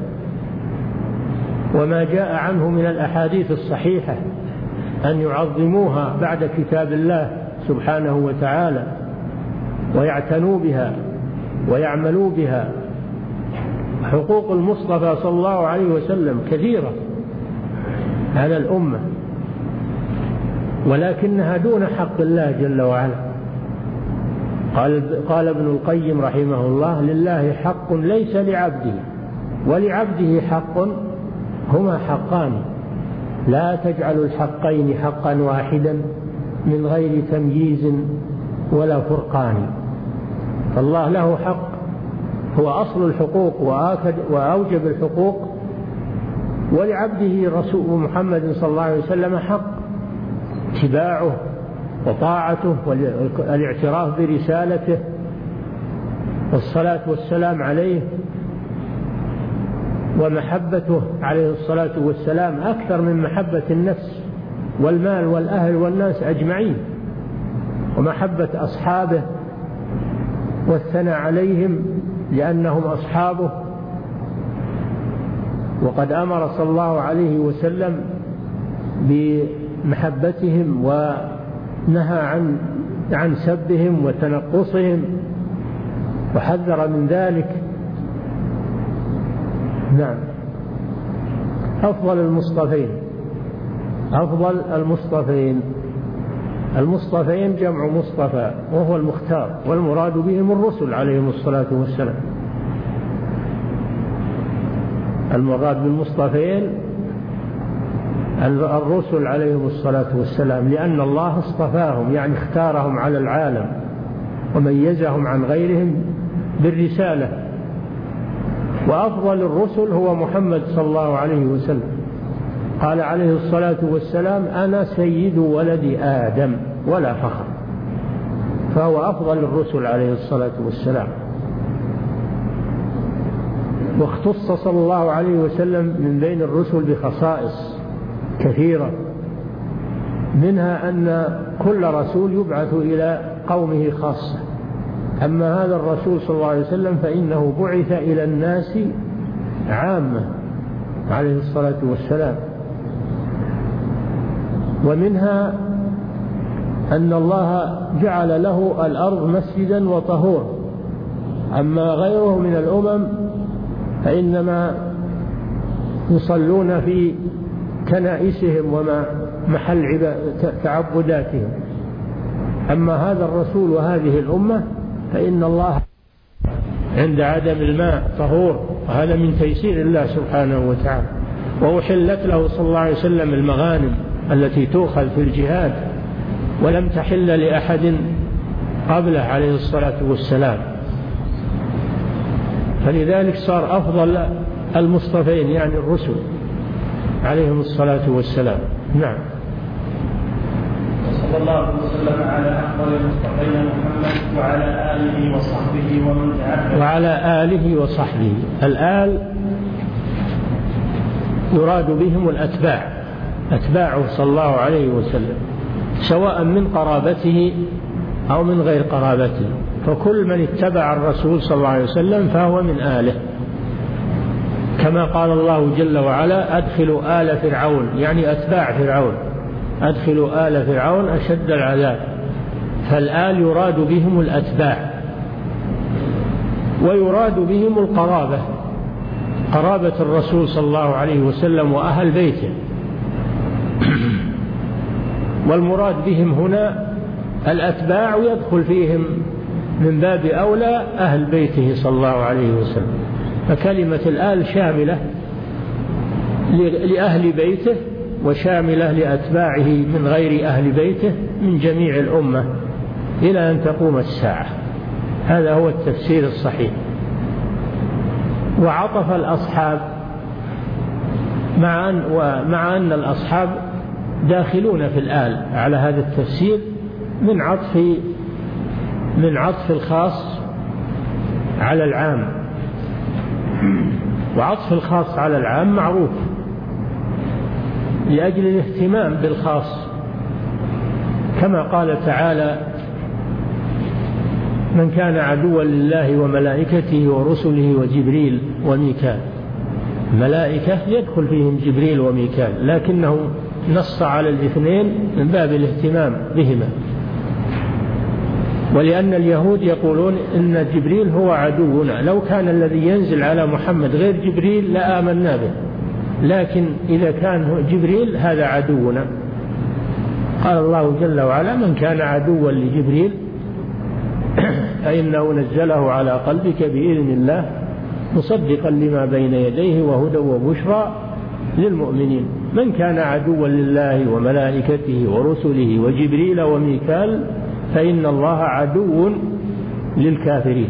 وما جاء عنه من الأحاديث الصحيحة، أن يعظموها بعد كتاب الله سبحانه وتعالى ويعتنوا بها ويعملوا بها. حقوق المصطفى صلى الله عليه وسلم كثيرة على الأمة، ولكنها دون حق الله جل وعلا. قال, قال ابن القيم رحمه الله: لله حق ليس لعبده، ولعبده حق هما حقان، لا تجعل الحقين حقا واحدا من غير تمييز ولا فرقان. فالله له حق هو أصل الحقوق وآكد وأوجب الحقوق، ولعبده رسول محمد صلى الله عليه وسلم حق اتباعه وطاعته والاعتراف برسالته والصلاة والسلام عليه، ومحبته عليه الصلاة والسلام أكثر من محبة النفس والمال والأهل والناس أجمعين، ومحبة أصحابه والثناء عليهم لأنهم أصحابه. وقد أمر صلى الله عليه وسلم بمحبتهم ونهى عن عن سبهم وتنقصهم وحذر من ذلك. نعم. أفضل المصطفين أفضل المصطفين المصطفين جمع مصطفى وهو المختار، والمراد بهم الرسل عليهم الصلاة والسلام. المراد بالمصطفين الرسل عليهم الصلاة والسلام، لأن الله اصطفاهم يعني اختارهم على العالم وميزهم عن غيرهم بالرسالة. وأفضل الرسل هو محمد صلى الله عليه وسلم. قال عليه الصلاة والسلام: أنا سيد ولد آدم ولا فخر. فهو أفضل الرسل عليه الصلاة والسلام. واختص صلى الله عليه وسلم من بين الرسل بخصائص كثيرة، منها أن كل رسول يبعث إلى قومه خاصة، أما هذا الرسول صلى الله عليه وسلم فإنه بعث إلى الناس عامة عليه الصلاة والسلام. ومنها أن الله جعل له الأرض مسجدا وطهورا، أما غيره من الأمم فإنما يصلون في كنائسهم وما محل تعبداتهم. أما هذا الرسول وهذه الأمة فإن الله عند عدم الماء طهور، وهذا من تيسير الله سبحانه وتعالى. وأحلت له صلى الله عليه وسلم المغانم التي تؤخذ في الجهاد، ولم تحل لأحد قبله عليه الصلاة والسلام، فلذلك صار أفضل المصطفين يعني الرسل عليهم الصلاة والسلام. نعم. صلى الله وسلم على أفضل المصطفين محمد وعلى آله وصحبه ومن تبعهم. وعلى آله وصحبه، الآل يراد بهم الأتباع، أتباعه صلى الله عليه وسلم، سواء من قرابته أو من غير قرابته، فكل من اتبع الرسول صلى الله عليه وسلم فهو من آله، كما قال الله جل وعلا: أدخلوا آل فرعون، يعني أتباع فرعون، أدخلوا آل فرعون أشد العذاب. فالآل يراد بهم الأتباع، ويراد بهم القرابة، قرابة الرسول صلى الله عليه وسلم وأهل بيته. والمراد بهم هنا الأتباع، ويدخل فيهم من باب أولى أهل بيته صلى الله عليه وسلم. فكلمة الآل شاملة لأهل بيته وشاملة لأتباعه من غير أهل بيته من جميع الأمة إلى أن تقوم الساعة. هذا هو التفسير الصحيح. وعطف الأصحاب، مع أن, ومع أن الأصحاب داخلون في الآل على هذا التفسير من عطف من عطف الخاص على العام، وعطف الخاص على العام معروف لأجل الاهتمام بالخاص، كما قال تعالى: من كان عدوا لله وملائكته ورسله وجبريل وميكال. ملائكة يدخل فيهم جبريل وميكال، لكنه نص على الاثنين من باب الاهتمام بهما. ولأن اليهود يقولون إن جبريل هو عدونا، لو كان الذي ينزل على محمد غير جبريل لآمنا به، لكن إذا كان جبريل هذا عدونا. قال الله جل وعلا: من كان عدوا لجبريل فإنه نزله على قلبك بإذن الله مصدقا لما بين يديه وهدى وبشرى للمؤمنين. من كان عدوا لله وملائكته ورسله وجبريل وميكال فإن الله عدو للكافرين.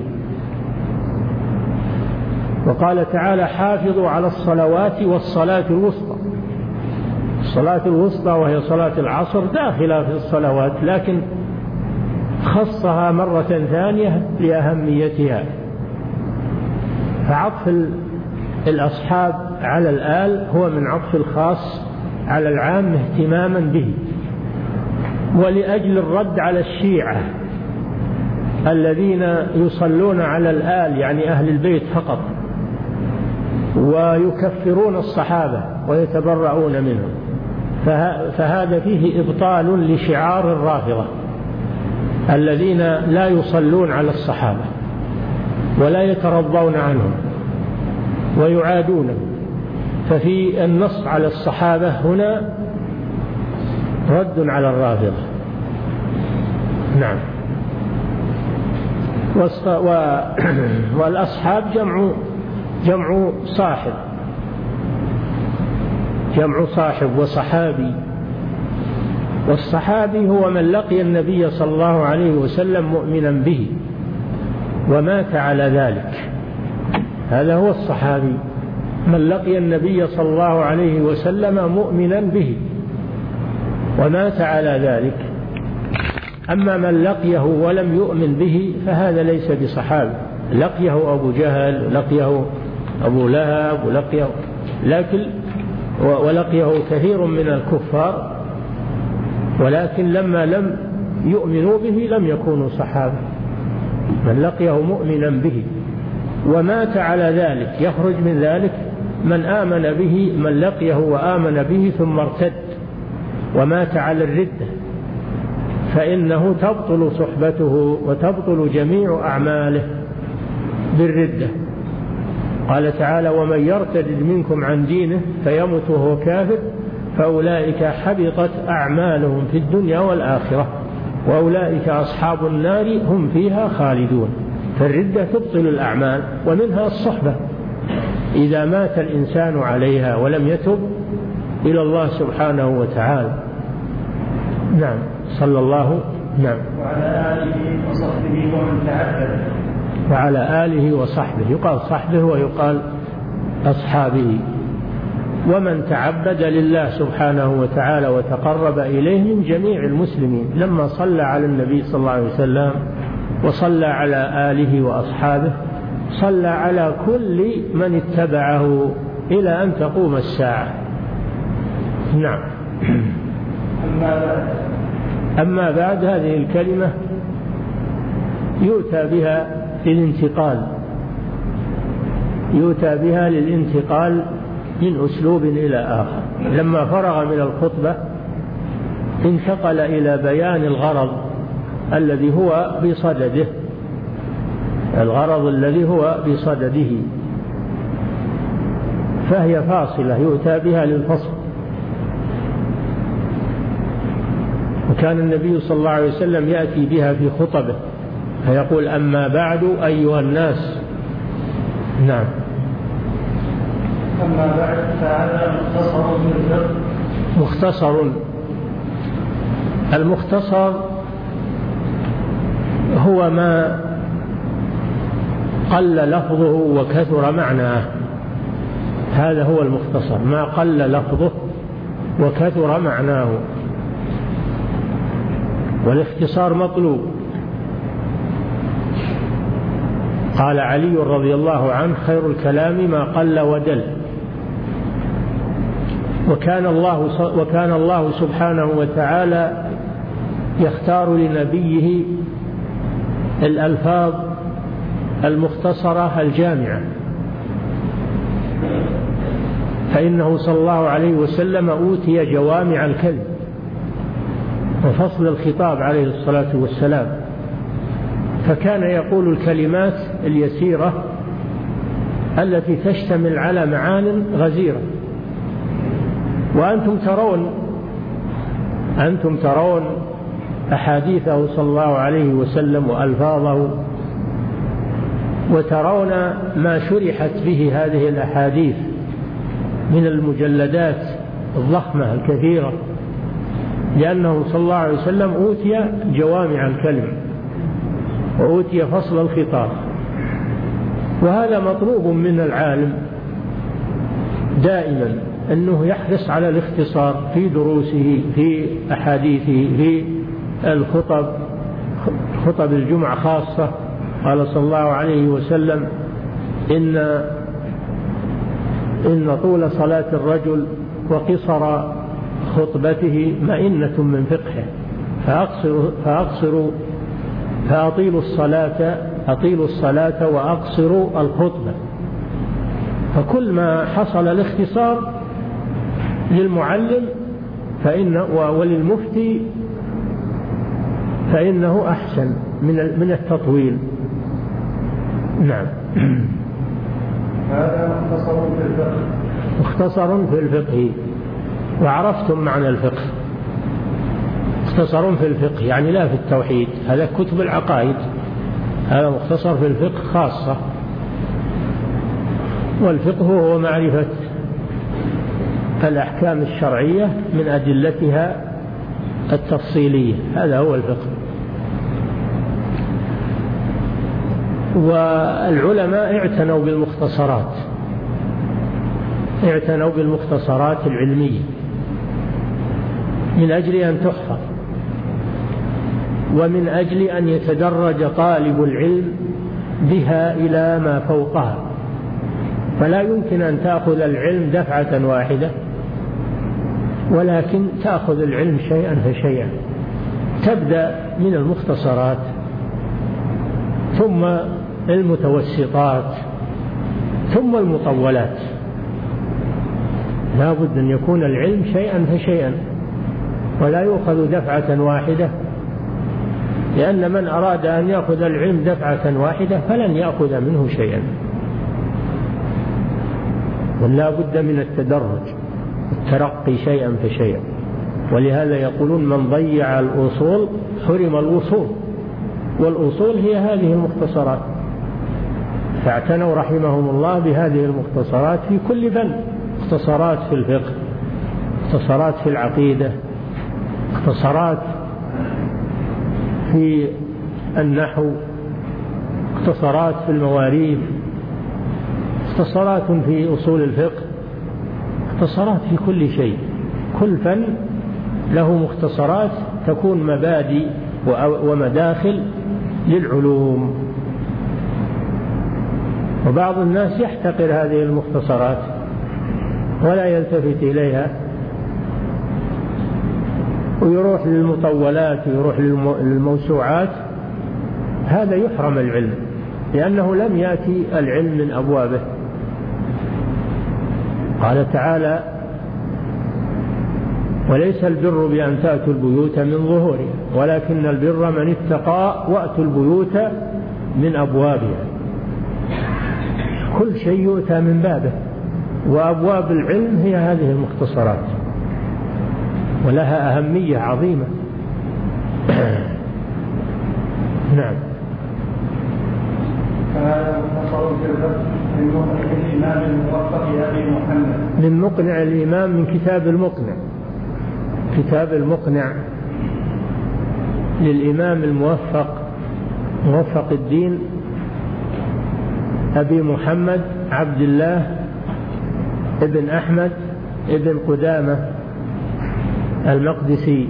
وقال تعالى: حافظوا على الصلوات والصلاة الوسطى. الصلاة الوسطى وهي صلاة العصر داخلة في الصلوات، لكن خصها مرة ثانية لأهميتها. فعطف الأصحاب على الآل هو من عطف الخاص على العام اهتماما به، ولأجل الرد على الشيعة الذين يصلون على الآل يعني أهل البيت فقط، ويكفرون الصحابة ويتبرؤون منهم، فهذا فيه إبطال لشعار الرافضة الذين لا يصلون على الصحابة ولا يترضون عنهم ويعادونهم. ففي النص على الصحابة هنا رد على الرافضة. نعم. والأصحاب جمع جمع صاحب جمع صاحب وصحابي. والصحابي هو من لقي النبي صلى الله عليه وسلم مؤمنا به ومات على ذلك، هذا هو الصحابي، من لقي النبي صلى الله عليه وسلم مؤمنا به ومات على ذلك. أما من لقيه ولم يؤمن به فهذا ليس بصحابي، لقيه أبو جهل، لقيه أبو لهب، ولقيه لكن ولقيه كثير من الكفار، ولكن لما لم يؤمنوا به لم يكونوا صحابة. من لقيه مؤمنا به ومات على ذلك يخرج من ذلك من آمن به، من لقيه وآمن به ثم ارتد ومات على الردة فإنه تبطل صحبته وتبطل جميع أعماله بالردة. قال تعالى: ومن يرتد منكم عن دينه فيمت وهو كافر فأولئك حبطت أعمالهم في الدنيا والآخرة وأولئك أصحاب النار هم فيها خالدون. فالردة تبطل الأعمال ومنها الصحبة إذا مات الإنسان عليها ولم يتب إلى الله سبحانه وتعالى. نعم. صلى الله. نعم. وعلى آله وصحبه ومن تعبد. وعلى آله وصحبه، يقال صحبه ويقال أصحابه. ومن تعبد لله سبحانه وتعالى وتقرب إليه من جميع المسلمين لما صلى على النبي صلى الله عليه وسلم وصلى على آله وأصحابه صلى على كل من اتبعه إلى أن تقوم الساعة. نعم. أما بعد أما بعد هذه الكلمة يؤتى بها للانتقال يؤتى بها للانتقال من أسلوب إلى آخر. لما فرغ من الخطبة انتقل إلى بيان الغرض الذي هو بصدده الغرض الذي هو بصدده فهي فاصلة يؤتى بها للفصل. وكان النبي صلى الله عليه وسلم يأتي بها في خطبه فيقول: أما بعد أيها الناس. نعم. أما بعد فهذا مختصر في الفقه. مختصر. المختصر هو ما قل لفظه وكثر معناه، هذا هو المختصر، ما قل لفظه وكثر معناه. والاختصار مطلوب. قال علي رضي الله عنه: خير الكلام ما قل ودل. وكان الله وكان الله سبحانه وتعالى يختار لنبيه الألفاظ المختصرة الجامعة، فإنه صلى الله عليه وسلم أوتي جوامع الكلم وفصل الخطاب عليه الصلاة والسلام، فكان يقول الكلمات اليسيرة التي تشتمل على معان غزيرة. وأنتم ترون أنتم ترون أحاديثه صلى الله عليه وسلم وألفاظه، وترون ما شرحت به هذه الأحاديث من المجلدات الضخمة الكثيرة، لأنه صلى الله عليه وسلم أوتي جوامع الكلم وأوتي فصل الخطاب. وهذا مطلوب من العالم دائما، أنه يحرص على الاختصار في دروسه، في أحاديثه، في الخطب، خطب الجمعة خاصة. قال صلى الله عليه وسلم: إن إن طول صلاة الرجل وقصر خطبته مئنة من فقهه، فأقصر فأقصر فأطيلوا الصلاة أطيلوا الصلاة وأقصروا الخطبة. فكل ما حصل الاختصار للمعلم فإن وللمفتي فإنه أحسن من من التطويل. نعم. هذا مختصر في الفقه. مختصر في الفقه. وعرفتم معنى الفقه. مختصر في الفقه يعني لا في التوحيد، هذا كتب العقائد، هذا مختصر في الفقه خاصة. والفقه هو معرفة الأحكام الشرعية من أدلتها التفصيلية، هذا هو الفقه. والعلماء اعتنوا بالمختصرات اعتنوا بالمختصرات العلمية من أجل أن تحفظ، ومن أجل أن يتدرج طالب العلم بها إلى ما فوقها. فلا يمكن أن تأخذ العلم دفعة واحدة، ولكن تأخذ العلم شيئا فشيئا. تبدأ من المختصرات ثم المتوسطات ثم المطولات. لا بد أن يكون العلم شيئا فشيئا. ولا يؤخذ دفعة واحدة، لأن من أراد أن يأخذ العلم دفعة واحدة فلن يأخذ منه شيئا، ولا بد من التدرج الترقي شيئا فشيئا. ولهذا يقولون من ضيع الأصول حرم الوصول، والأصول هي هذه المختصرات، فاعتنوا رحمهم الله بهذه المختصرات في كل فن، مختصرات في الفقه، مختصرات في العقيدة، مختصرات في النحو، مختصرات في المواريث، مختصرات في أصول الفقه، مختصرات في كل شيء. كل فن له مختصرات تكون مبادئ ومداخل للعلوم. وبعض الناس يحتقر هذه المختصرات ولا يلتفت إليها، ويروح للمطولات ويروح للموسوعات، هذا يحرم العلم، لأنه لم يأتي العلم من أبوابه. قال تعالى: وليس البر بأن تأتوا البيوت من ظهورها ولكن البر من اتقى وأتوا البيوت من أبوابها. كل شيء يؤتى من بابه، وأبواب العلم هي هذه المختصرات، ولها أهمية عظيمة. نعم. فهذا مختصر في الفقه من مقنع الإمام الموفق أبي محمد. من مقنع الإمام، من كتاب المقنع، كتاب المقنع للإمام الموفق موفق الدين أبي محمد عبد الله ابن أحمد ابن قدامة المقدسي،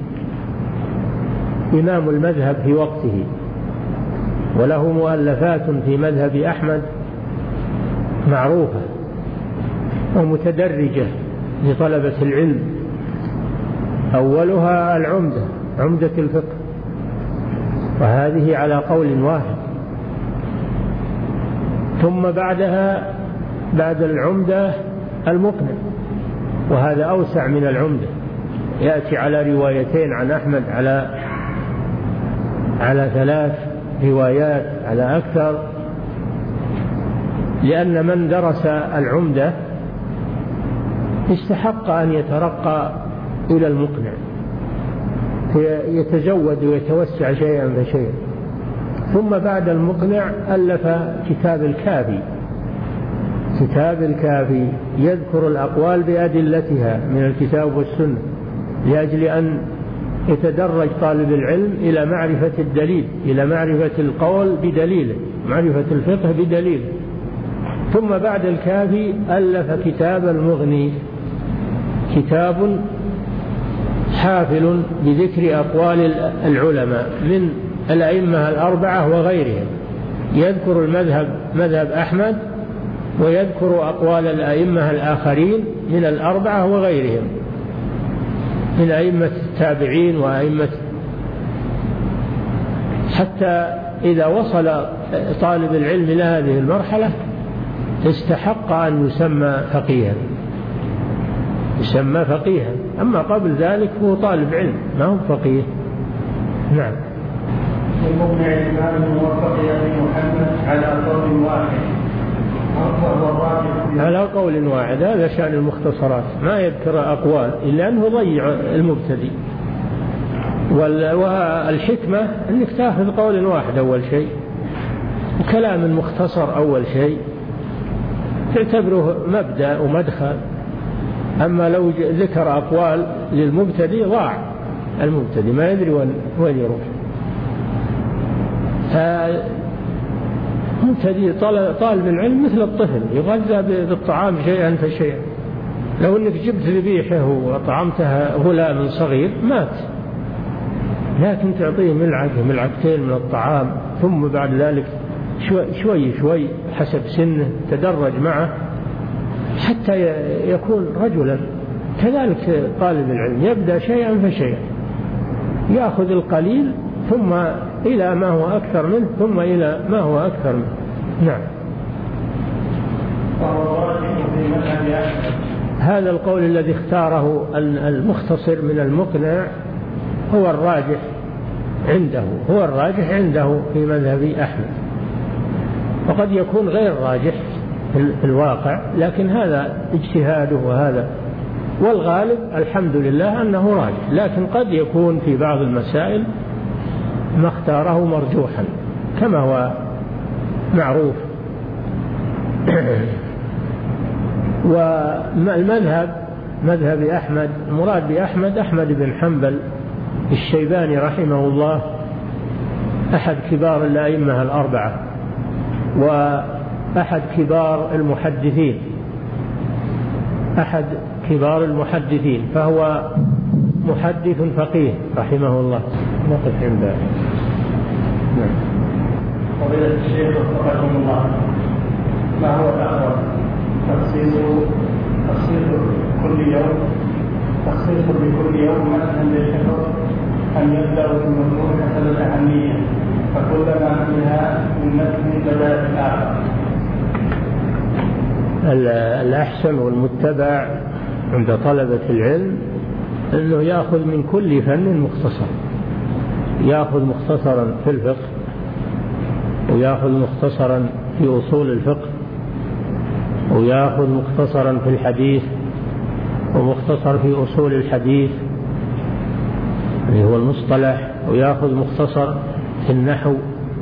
إمام المذهب في وقته، وله مؤلفات في مذهب أحمد معروفة ومتدرجة لطلبة العلم. أولها العمدة، عمدة الفقه، وهذه على قول واحد. ثم بعدها بعد العمدة المقنع، وهذا أوسع من العمدة، يأتي على روايتين عن أحمد، على على ثلاث روايات، على أكثر، لأن من درس العمدة استحق أن يترقى إلى المقنع، يتزود ويتوسع شيئا فشيئا. ثم بعد المقنع ألف كتاب الكافي، كتاب الكافي يذكر الأقوال بأدلتها من الكتاب والسنة، لأجل أن يتدرج طالب العلم إلى معرفة الدليل، إلى معرفة القول بدليله، معرفة الفقه بدليله. ثم بعد الكافي ألف كتاب المغني، كتاب حافل بذكر أقوال العلماء من الأئمة الأربعة وغيرهم، يذكر المذهب مذهب أحمد، ويذكر أقوال الأئمة الآخرين من الأربعة وغيرهم من أئمة التابعين وأئمة، حتى إذا وصل طالب العلم إلى هذه المرحلة استحق أن يسمى فقيها، يسمى فقيها. أما قبل ذلك هو طالب علم ما هو فقيه. نعم. المقنع الإمام الموفق أبي محمد على قول واحد، على قول واحد، هذا شأن المختصرات، ما يذكر أقوال إلا أنه ضيع المبتدئ. والحكمة أنك تأخذ قول واحد أول شيء، وكلام مختصر أول شيء، تعتبره مبدأ ومدخل. أما لو ذكر أقوال للمبتدئ ضاع المبتدئ، ما يدري وين يروح. مبتدئ طالب العلم مثل الطفل يغذى بالطعام شيئا فشيئا. لو أنك جبت ذبيحة وطعمتها غلام صغير مات، لكن تعطيه ملعقة ملعقتين من الطعام، ثم بعد ذلك شوي شوي, شوي حسب سنه تدرج معه حتى يكون رجلا. كذلك طالب العلم يبدأ شيئا فشيئا، يأخذ القليل ثم إلى ما هو أكثر منه، ثم إلى ما هو أكثر منه. نعم. هذا القول الذي اختاره المختصر من المقنع هو الراجح عنده هو الراجح عنده في مذهب أحمد، وقد يكون غير راجح في الواقع، لكن هذا اجتهاده وهذا، والغالب الحمد لله أنه راجح، لكن قد يكون في بعض المسائل ما اختاره مرجوحا كما هو معروف. والمذهب مذهب أحمد، المراد بأحمد أحمد بن حنبل الشيباني رحمه الله، أحد كبار الأئمة الأربعة وأحد كبار المحدثين أحد كبار المحدثين فهو محدث فقيه رحمه الله. نقف عنده. نعم. فضيلة الشيخ وفقكم الله، ما هو الأفضل؟ تخصيص تخصيص كل يوم تخصيص بكل يوم مثلا للحفظ، أن يبدأ بالمتون حسب الأهمية فكلما فيها من متن بدأ الآخر؟ الأحسن والمتبع عند طلبة العلم أنه يأخذ من كل فن مختصر، يأخذ مختصرا في الفقه، ويأخذ مختصرا في أصول الفقه، ويأخذ مختصرا في الحديث، ومختصر في أصول الحديث اللي هو المصطلح، ويأخذ مختصر في النحو،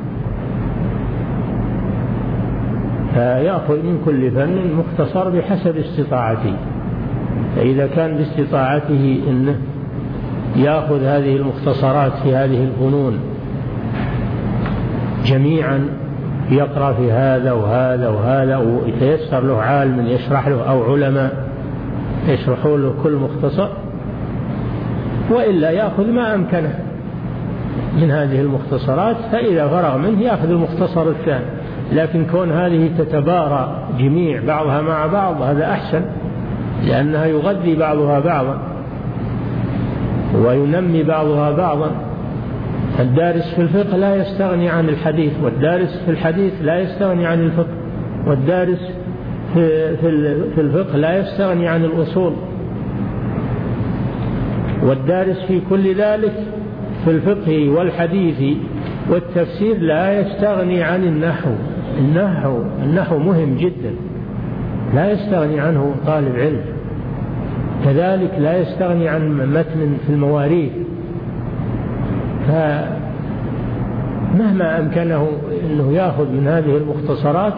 فيأخذ من كل فن مختصر بحسب استطاعته. فإذا كان باستطاعته أنه يأخذ هذه المختصرات في هذه الفنون جميعا، يقرأ في هذا وهذا وهذا، ويتيسر له عالم يشرح له أو علماء يشرحوا له كل مختصر، وإلا يأخذ ما أمكنه من هذه المختصرات، فإذا فرغ منه يأخذ المختصر الثاني. لكن كون هذه تتبارى جميع بعضها مع بعض هذا أحسن، لأنها يغذي بعضها بعضا وينمي بعضها بعضا. الدارس في الفقه لا يستغني عن الحديث، والدارس في الحديث لا يستغني عن الفقه، والدارس في في الفقه لا يستغني عن الأصول، والدارس في كل ذلك في الفقه والحديث والتفسير لا يستغني عن النحو. النحو النحو مهم جدا، لا يستغني عنه طالب علم. كذلك لا يستغني عن متن في المواريث، فمهما أمكنه أنه يأخذ من هذه المختصرات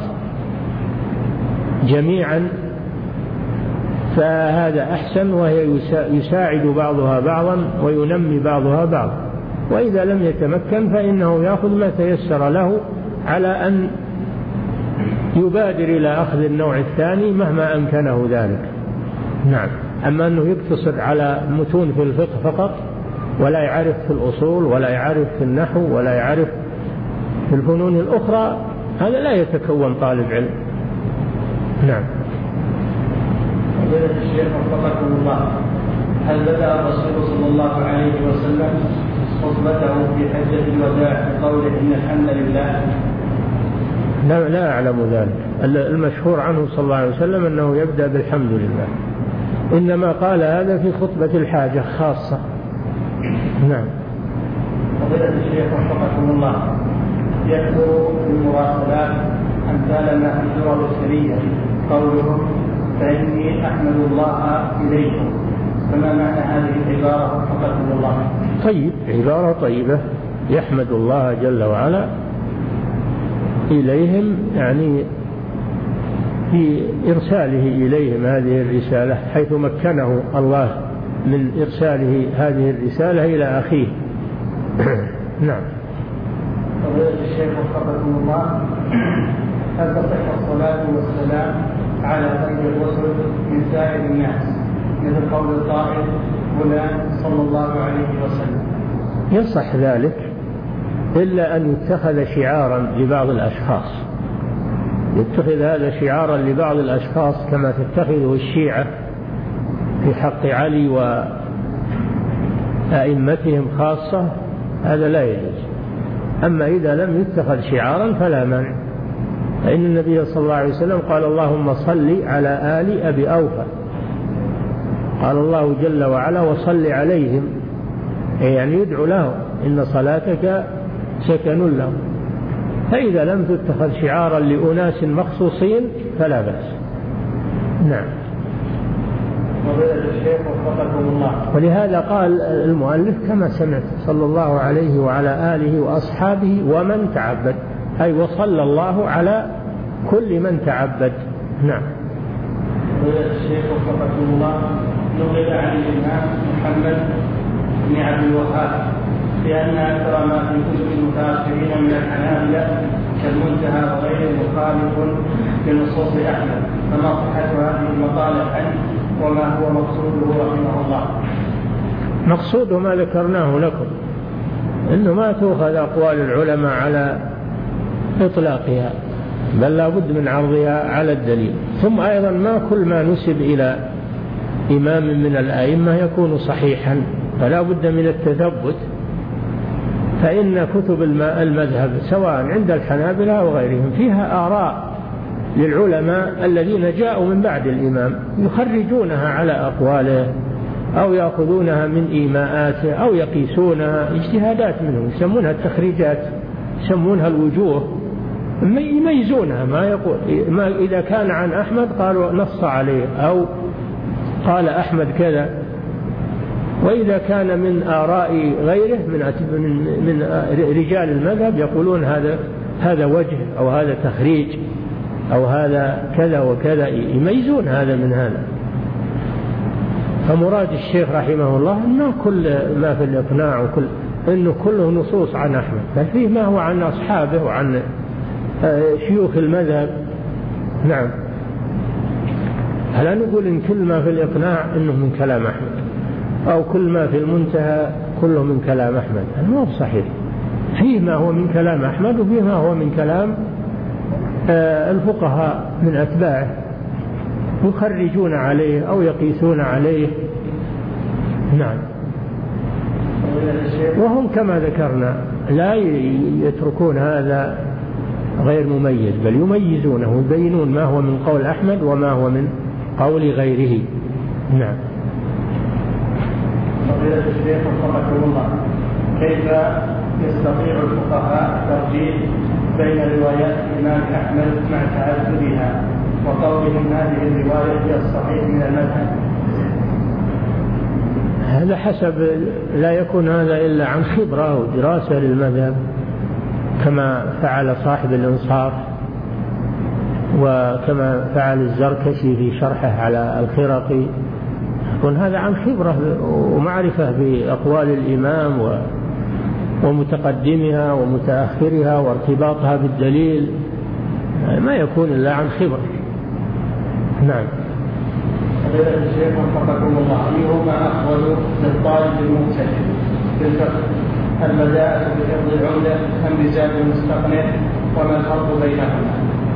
جميعا فهذا أحسن، وهي يساعد بعضها بعضا وينمي بعضها بعضا. وإذا لم يتمكن فإنه يأخذ ما تيسر له على أن يبادر إلى أخذ النوع الثاني مهما أمكنه ذلك. نعم. أما أنه يقتصر على متون في الفقه فقط ولا يعرف في الأصول ولا يعرف في النحو ولا يعرف في الفنون الأخرى، هذا لا يتكون طالب علم. نعم. فضيلة الشيخ وفقكم الله، هل بدأ الرسول صلى الله عليه وسلم خطبته في حجة الوداع بقوله إن الحمد لله؟ لا, لا أعلم ذلك. المشهور عنه صلى الله عليه وسلم أنه يبدأ بالحمد لله، إنما قال هذا في خطبة الحاجة خاصة. نعم. فضيلة الشيخ وفقكم الله، يكثر في المراسلات أمثال ما أنشر السرية قوله فإني أحمد الله إليكم، فما معنى هذه العبارة وفقكم الله؟ طيب، عبارة طيبة، يحمد الله جل وعلا إليهم، يعني في إرساله إليهم هذه الرسالة، حيث مكنه الله من إرساله هذه الرسالة إلى أخيه. نعم. فضيلة الشيخ وفقكم الله، هل تصح الصلاة والسلام على خير الرسل من سائر الناس مثل قول القائل فلان صلى الله عليه وسلم؟ يصح ذلك، إلا أن يتخذ شعارا لبعض الأشخاص، يتخذ هذا شعارا لبعض الأشخاص كما تتخذه الشيعة في حق علي وأئمتهم خاصة، هذا لا يجوز. أما إذا لم يتخذ شعارا فلا مانع، فإن النبي صلى الله عليه وسلم قال اللهم صل على آل أبي أوفى، قال الله جل وعلا وصل عليهم، يعني يدعو له إن صلاتك سكن له. فإذا لم تتخذ شعارا لأناس مخصوصين فلا بأس. نعم. ولهذا قال المؤلف كما سمعت صلى الله عليه وعلى آله وأصحابه ومن تعبد، أي وصلى الله على كل من تعبد. نعم. الشيخ وفقكم الله نقل عن الإمام محمد بن عبد الوهاب بأن أكثر ما في كتب المتأخرين من الحنابلة كالمنتهى وغيره مخالف لنصوص أحمد، فما صحة هذه المقالة عنه وما هو مقصوده رحمه الله؟ مقصوده ما ذكرناه لكم، إنه ما تؤخذ أقوال العلماء على إطلاقها، بل لا بد من عرضها على الدليل. ثم أيضا ما كل ما نسب إلى إمام من الأئمة يكون صحيحا، فلا بد من التثبت. فإن كتب المذهب سواء عند الحنابلة أو غيرهم فيها آراء للعلماء الذين جاءوا من بعد الإمام يخرجونها على أقواله أو يأخذونها من إيماءاته أو يقيسونها، اجتهادات منهم يسمونها التخريجات، يسمونها الوجوه، يميزونها. ما يقول ما إذا كان عن أحمد قالوا نص عليه أو قال أحمد كذا، وإذا كان من آراء غيره من من رجال المذهب يقولون هذا هذا وجه أو هذا تخريج أو هذا كذا وكذا، يميزون هذا من هذا. فمراد الشيخ رحمه الله أنه كل ما في الإقناع وكل إنه كله نصوص عن أحمد، ففيه ما هو عن أصحابه وعن شيوخ المذهب. نعم. هلا نقول إن كل ما في الإقناع إنه من كلام أحمد، أو كل ما في المنتهى كله من كلام أحمد، هذا مو صحيح. فيه ما هو من كلام أحمد وفيه ما هو من كلام الفقهاء من أتباعه يخرجون عليه أو يقيسون عليه. نعم. وهم كما ذكرنا لا يتركون هذا غير مميز، بل يميزونه ويبينون ما هو من قول أحمد وما هو من قول غيره. نعم. فضيلة الشيخ وفقكم الله، كيف يستطيع الفقهاء الترجيح بين روايات الإمام أحمد مع تعددها وقولهم هذه الرواية هي الصحيح من المذهب؟ هذا حسب، لا يكون هذا إلا عن خبرة ودراسة للمذهب كما فعل صاحب الإنصاف وكما فعل الزركشي في شرحه على الخرقي، يكون هذا عن خبرة ومعرفة بأقوال الإمام ومتقدمها ومتأخرها وارتباطها بالدليل، ما يكون إلا عن خبرة. نعم. فضيلة الشيخ وفقكم الله، أيهما أفضل للطالب المبتدئ في الفقه، البداءة بحفظ العمدة أم بزاد المستقنع، وما الفرق بينهما؟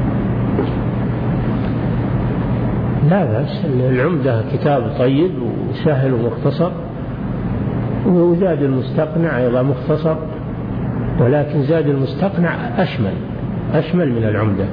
لا بأس، العمدة كتاب طيب وسهل ومختصر، وزاد المستقنع أيضا مختصر، ولكن زاد المستقنع أشمل أشمل من العمدة،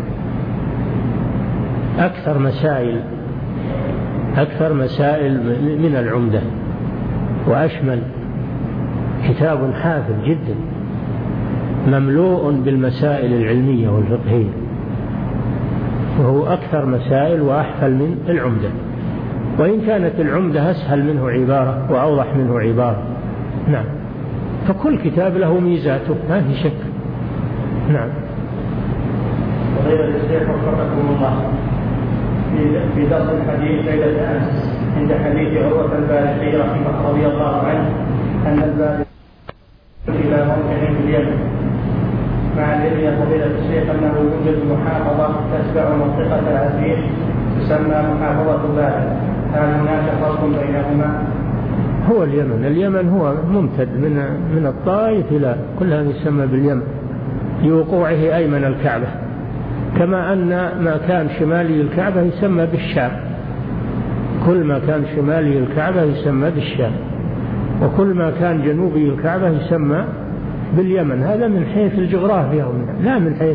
أكثر مسائل أكثر مسائل من العمدة وأشمل. كتاب حافل جدا مملوء بالمسائل العلمية والفقهية، وهو أكثر مسائل وأحفل من العمدة، وإن كانت العمدة أسهل منه عبارة وأوضح منه عبارة. نعم. فكل كتاب له ميزاته ما في شك. نعم. فضيلة الشيخ وفقكم الله، في درس الحديث ليلة أمس عند حديث عروة البارقي رحمه رضي الله عنه أن البارقي إلى موقع في اليمن، مع العلم يا فضيلة الشيخ أنه يوجد محافظة تتبع منطقة العزيز تسمى محافظة بارق، هل هناك فرق بينهما؟ هو اليمن اليمن هو ممتد من من الطائف إلى كلها يسمى باليمن لوقوعه أيمن الكعبة، كما أن ما كان شمالي الكعبة يسمى بالشام، كل ما كان شمالي الكعبة يسمى بالشام، وكل ما كان جنوبي الكعبة يسمى باليمن. هذا من حيث الجغرافيا لا من حيث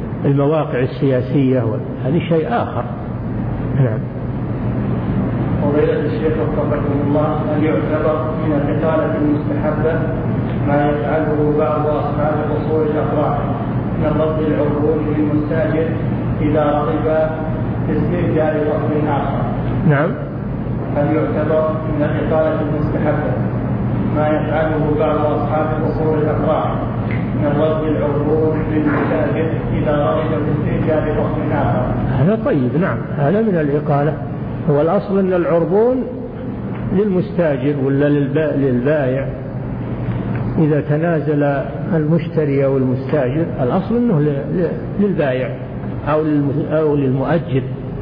المواقع السياسية، هذا شيء آخر. نعم. فضيلة الشيخ وفقكم الله، هل يعتبر من الإطالة المستحبة ما يفعله بعض أصحاب الأصول الأفراح من رد العروض للمستأجر إذا رغب في استئجار فصل آخر؟ نعم. هل يعتبر من الإطالة المستحبة ما يفعله بعض أصحاب الأصول الأفراح من رد العروض للمستأجر إذا رغب في استئجار فصل آخر؟ هذا طيب، نعم، هذا من الإقالة. هو الأصل أن العربون للمستأجر ولا للبائع، إذا تنازل المشتري أو المستأجر الأصل أنه للبائع أو للمؤجر،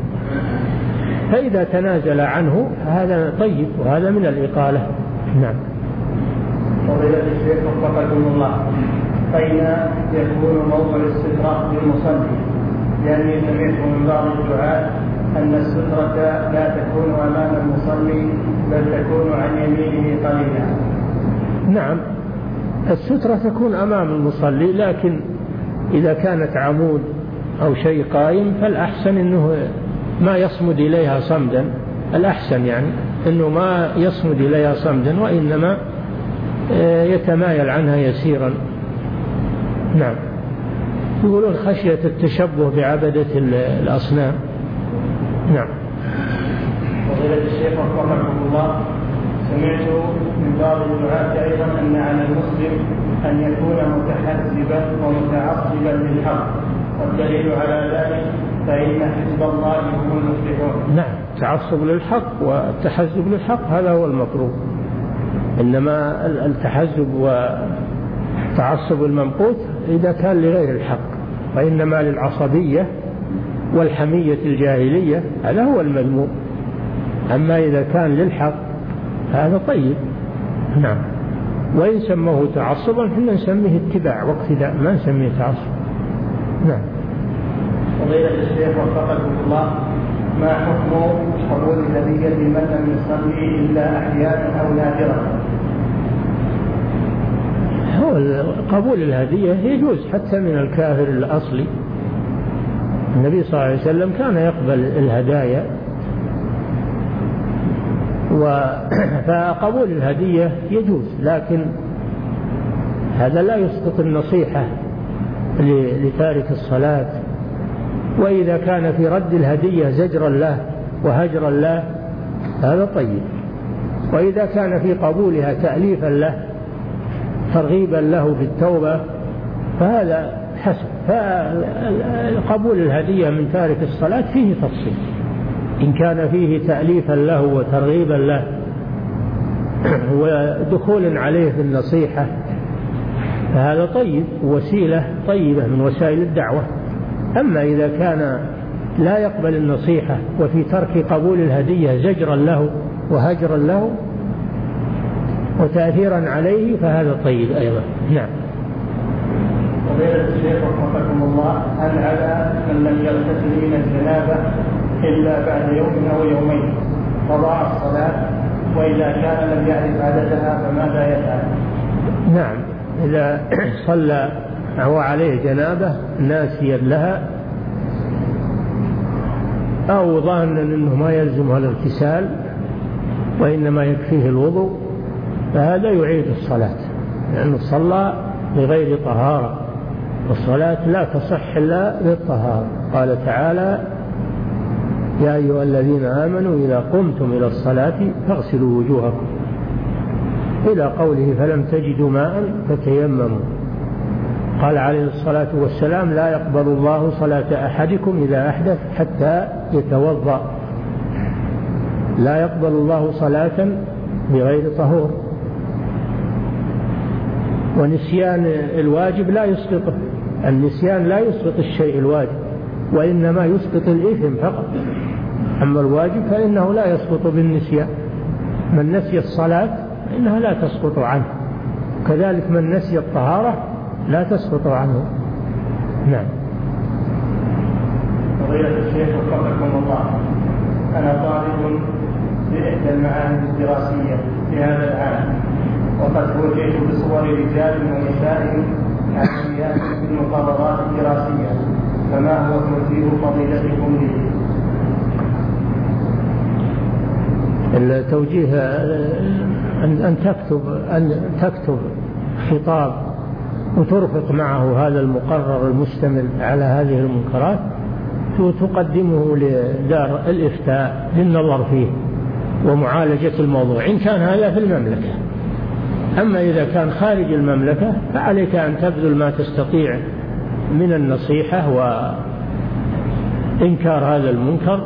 فإذا تنازل عنه هذا طيب، وهذا من الإقالة. نعم. فضيلة الشيخ وفقكم الله، أين يكون موضع السترة للمصلي؟ لأني سمعت من بعض الدعاة أن السترة لا تكون أمام المصلي بل تكون عن يمينه قليلا. نعم، السترة تكون أمام المصلي، لكن إذا كانت عمود أو شيء قائم فالأحسن أنه ما يصمد إليها صمدا، الأحسن يعني أنه ما يصمد إليها صمدا وإنما يتمايل عنها يسيرا. نعم. يقولون خشية التشبه بعبدة الأصنام. نعم. فضيلة الشيخ وفقكم الله، سمعت من بعض الدعاة أيضا أن على المسلم أن يكون متحزبا ومتعصبا للحق، والدليل على ذلك فإن حزب الله هم المفلحون. نعم، التعصب للحق والتحزب للحق هذا هو المطلوب، إنما التحزب وتعصب الممقوت إذا كان لغير الحق، وإنما للعصبية والحمية الجاهلية هذا هو المذموم. أما إذا كان للحق هذا طيب. نعم. وإن سموه تعصبا فإن نسميه اتباع واقتداء، ما نسميه تعصب. نعم. فضيلة الشيخ وفقكم الله، ما حكم قبول الهدية من لم يصلي إلا أحيانا أو نادرا؟ هو قبول الهدية يجوز حتى من الكافر الأصلي. النبي صلى الله عليه وسلم كان يقبل الهدايا، فقبول الهدية يجوز، لكن هذا لا يسقط النصيحة لتارك الصلاة. وإذا كان في رد الهدية زجرا له وهجرا له هذا طيب، وإذا كان في قبولها تأليفا له ترغيبا له في التوبة فهذا حسن. فقبول الهدية من تارك الصلاة فيه تفصيل، إن كان فيه تأليفا له وترغيبا له ودخول عليه في النصيحة فهذا طيب، وسيلة طيبة من وسائل الدعوة. أما إذا كان لا يقبل النصيحة وفي ترك قبول الهدية زجرا له وهجرا له وتأثيرا عليه فهذا طيب أيضا. نعم. فضيلة الشيخ وفقكم الله، هل على من لم يغتسل من الجنابة إلا بعد يوم أو يومين قضاء الصلاة؟ وإذا كان لم يعرف عادتها فماذا يفعل؟ نعم، إذا صلى هو عليه جنابة ناسيا لها أو ظانا أنه ما يلزمها الاغتسال وإنما يكفيه الوضوء فهذا يعيد الصلاة، لأنه صلى بغير طهارة، والصلاة لا تصح إلا بالطهارة. قال تعالى: يا أيها الذين آمنوا إذا قمتم إلى الصلاة فاغسلوا وجوهكم، إلى قوله فلم تجدوا ماء فتيمموا. قال عليه الصلاة والسلام: لا يقبل الله صلاة أحدكم إذا أحدث حتى يتوضأ. لا يقبل الله صلاة بغير طهور. ونسيان الواجب لا يسقطه، النسيان لا يسقط الشيء الواجب وإنما يسقط الإثم فقط، أما الواجب فإنه لا يسقط بالنسيان. من نسي الصلاة فإنها لا تسقط عنه، كذلك من نسي الطهارة لا تسقط عنه. نعم. فضيلة الشيخ وفقكم الله، أنا طالب في إحدى المعاهد الدراسية في هذا العام، وقد فوجئت بصور رجال ونساء عاملات في المقررات الدراسية، فما هو توجيه فضيلتكم لي؟ التوجيه أن تكتب أن تكتب خطاب وترفق معه هذا المقرر المشتمل على هذه المنكرات وتقدمه لدار الإفتاء للنظر فيه ومعالجة الموضوع إن كان هذا في المملكة. أما إذا كان خارج المملكة فعليك أن تبذل ما تستطيع من النصيحة وإنكار هذا المنكر.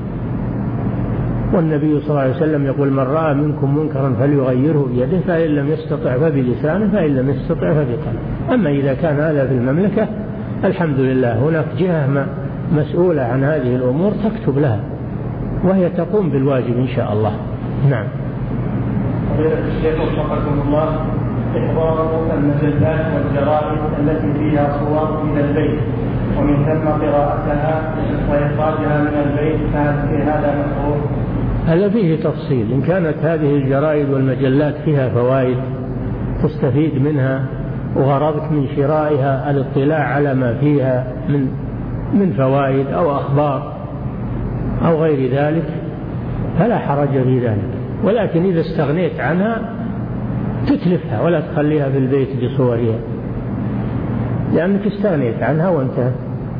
والنبي صلى الله عليه وسلم يقول من رأى منكم منكرا فليغيره بيده فإن لم يستطع فبلسانه فإن لم يستطع فبقلبه. أما إذا كان هذا في المملكة الحمد لله هناك جهة مسؤولة عن هذه الأمور تكتب لها وهي تقوم بالواجب إن شاء الله. نعم. فضيلة الشيخ وفقكم الله، إحضار المجلات والجرائد التي فيها صور من البيت ومن ثم قراءتها وإخراجها من البيت فهل في هذا مكروه؟ هذا فيه تفصيل. إن كانت هذه الجرائد والمجلات فيها فوائد تستفيد منها وغرضك من شرائها الاطلاع على ما فيها من من فوائد أو أخبار أو غير ذلك فلا حرج في ذلك. ولكن إذا استغنيت عنها تتلفها ولا تخليها في البيت بصورها لأنك استغنيت عنها وانتهت.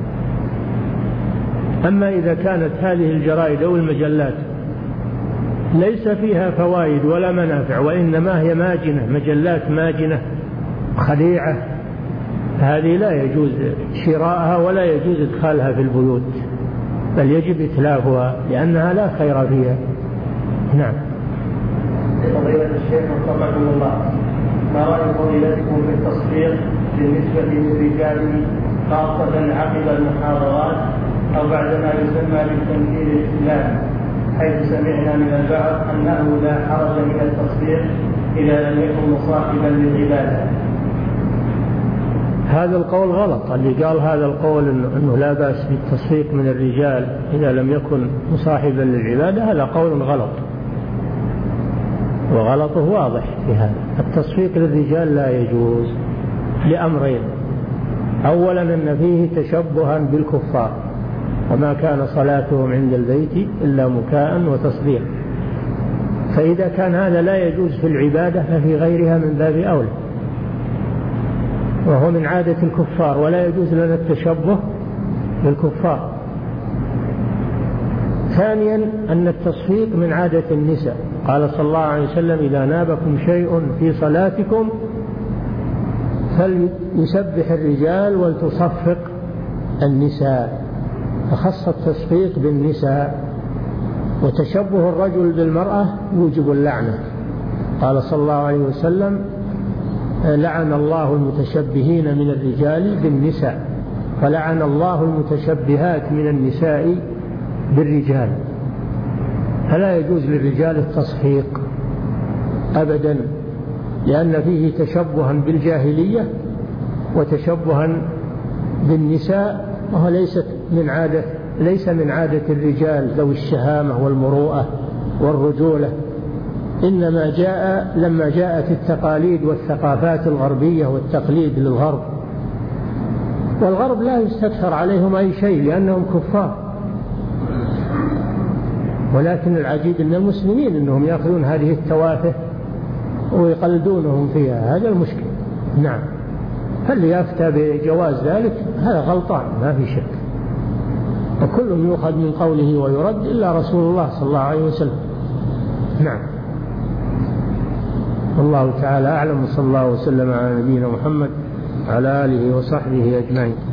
أما إذا كانت هذه الجرائد أو المجلات ليس فيها فوائد ولا منافع وإنما هي ماجنة مجلات ماجنة خديعة هذه لا يجوز شراءها ولا يجوز إدخالها في البيوت بل يجب إتلافها لأنها لا خير فيها. نعم. فضيلة الشيخ وفقكم الله، ما رأي فضيلتكم في التصفيق بالنسبة للرجال خاصة عقب المحاضرات أو بعدما يسمى بالتنكيل الإسلامي، حيث سمعنا من البعض أنه لا حرج من التصفيق إذا لم يكن مصاحبا للعبادة؟ هذا القول غلط. اللي قال هذا القول أنه لا بأس بالتصفيق من الرجال إذا لم يكن مصاحبا للعبادة هذا قول غلط وغلطه واضح في هذا. التصفيق للرجال لا يجوز لأمرين: أولا أن فيه تشبها بالكفار وما كان صلاتهم عند البيت إلا مكاء وتصديق، فإذا كان هذا لا يجوز في العبادة ففي غيرها من باب أولى، وهو من عادة الكفار ولا يجوز لنا التشبه بالكفار. ثانيا أن التصفيق من عادة النساء، قال صلى الله عليه وسلم: إذا نابكم شيء في صلاتكم فليسبح الرجال ولتصفق النساء، فخص التصفيق بالنساء. وتشبه الرجل بالمرأة يوجب اللعنة، قال صلى الله عليه وسلم: لعن الله المتشبهين من الرجال بالنساء، فلعن الله المتشبهات من النساء بالرجال. فلا يجوز للرجال التصفيق أبدا، لأن فيه تشبها بالجاهلية وتشبها بالنساء، وهو ليست من عادة ليس من عادة الرجال ذوي الشهامة والمروءة والرجولة، إنما جاء لما جاءت التقاليد والثقافات الغربية والتقليد للغرب، والغرب لا يستكثر عليهم أي شيء لأنهم كفار. ولكن العجيب أن المسلمين أنهم يأخذون هذه التوافه ويقلدونهم فيها، هذا المشكل. نعم، فاللي يفتى بجواز ذلك هذا غلطان ما في شك، وكل يؤخذ من قوله ويرد إلا رسول الله صلى الله عليه وسلم. نعم، والله تعالى أعلم، صلى الله وسلم على نبينا محمد وعلى آله وصحبه أجمعين.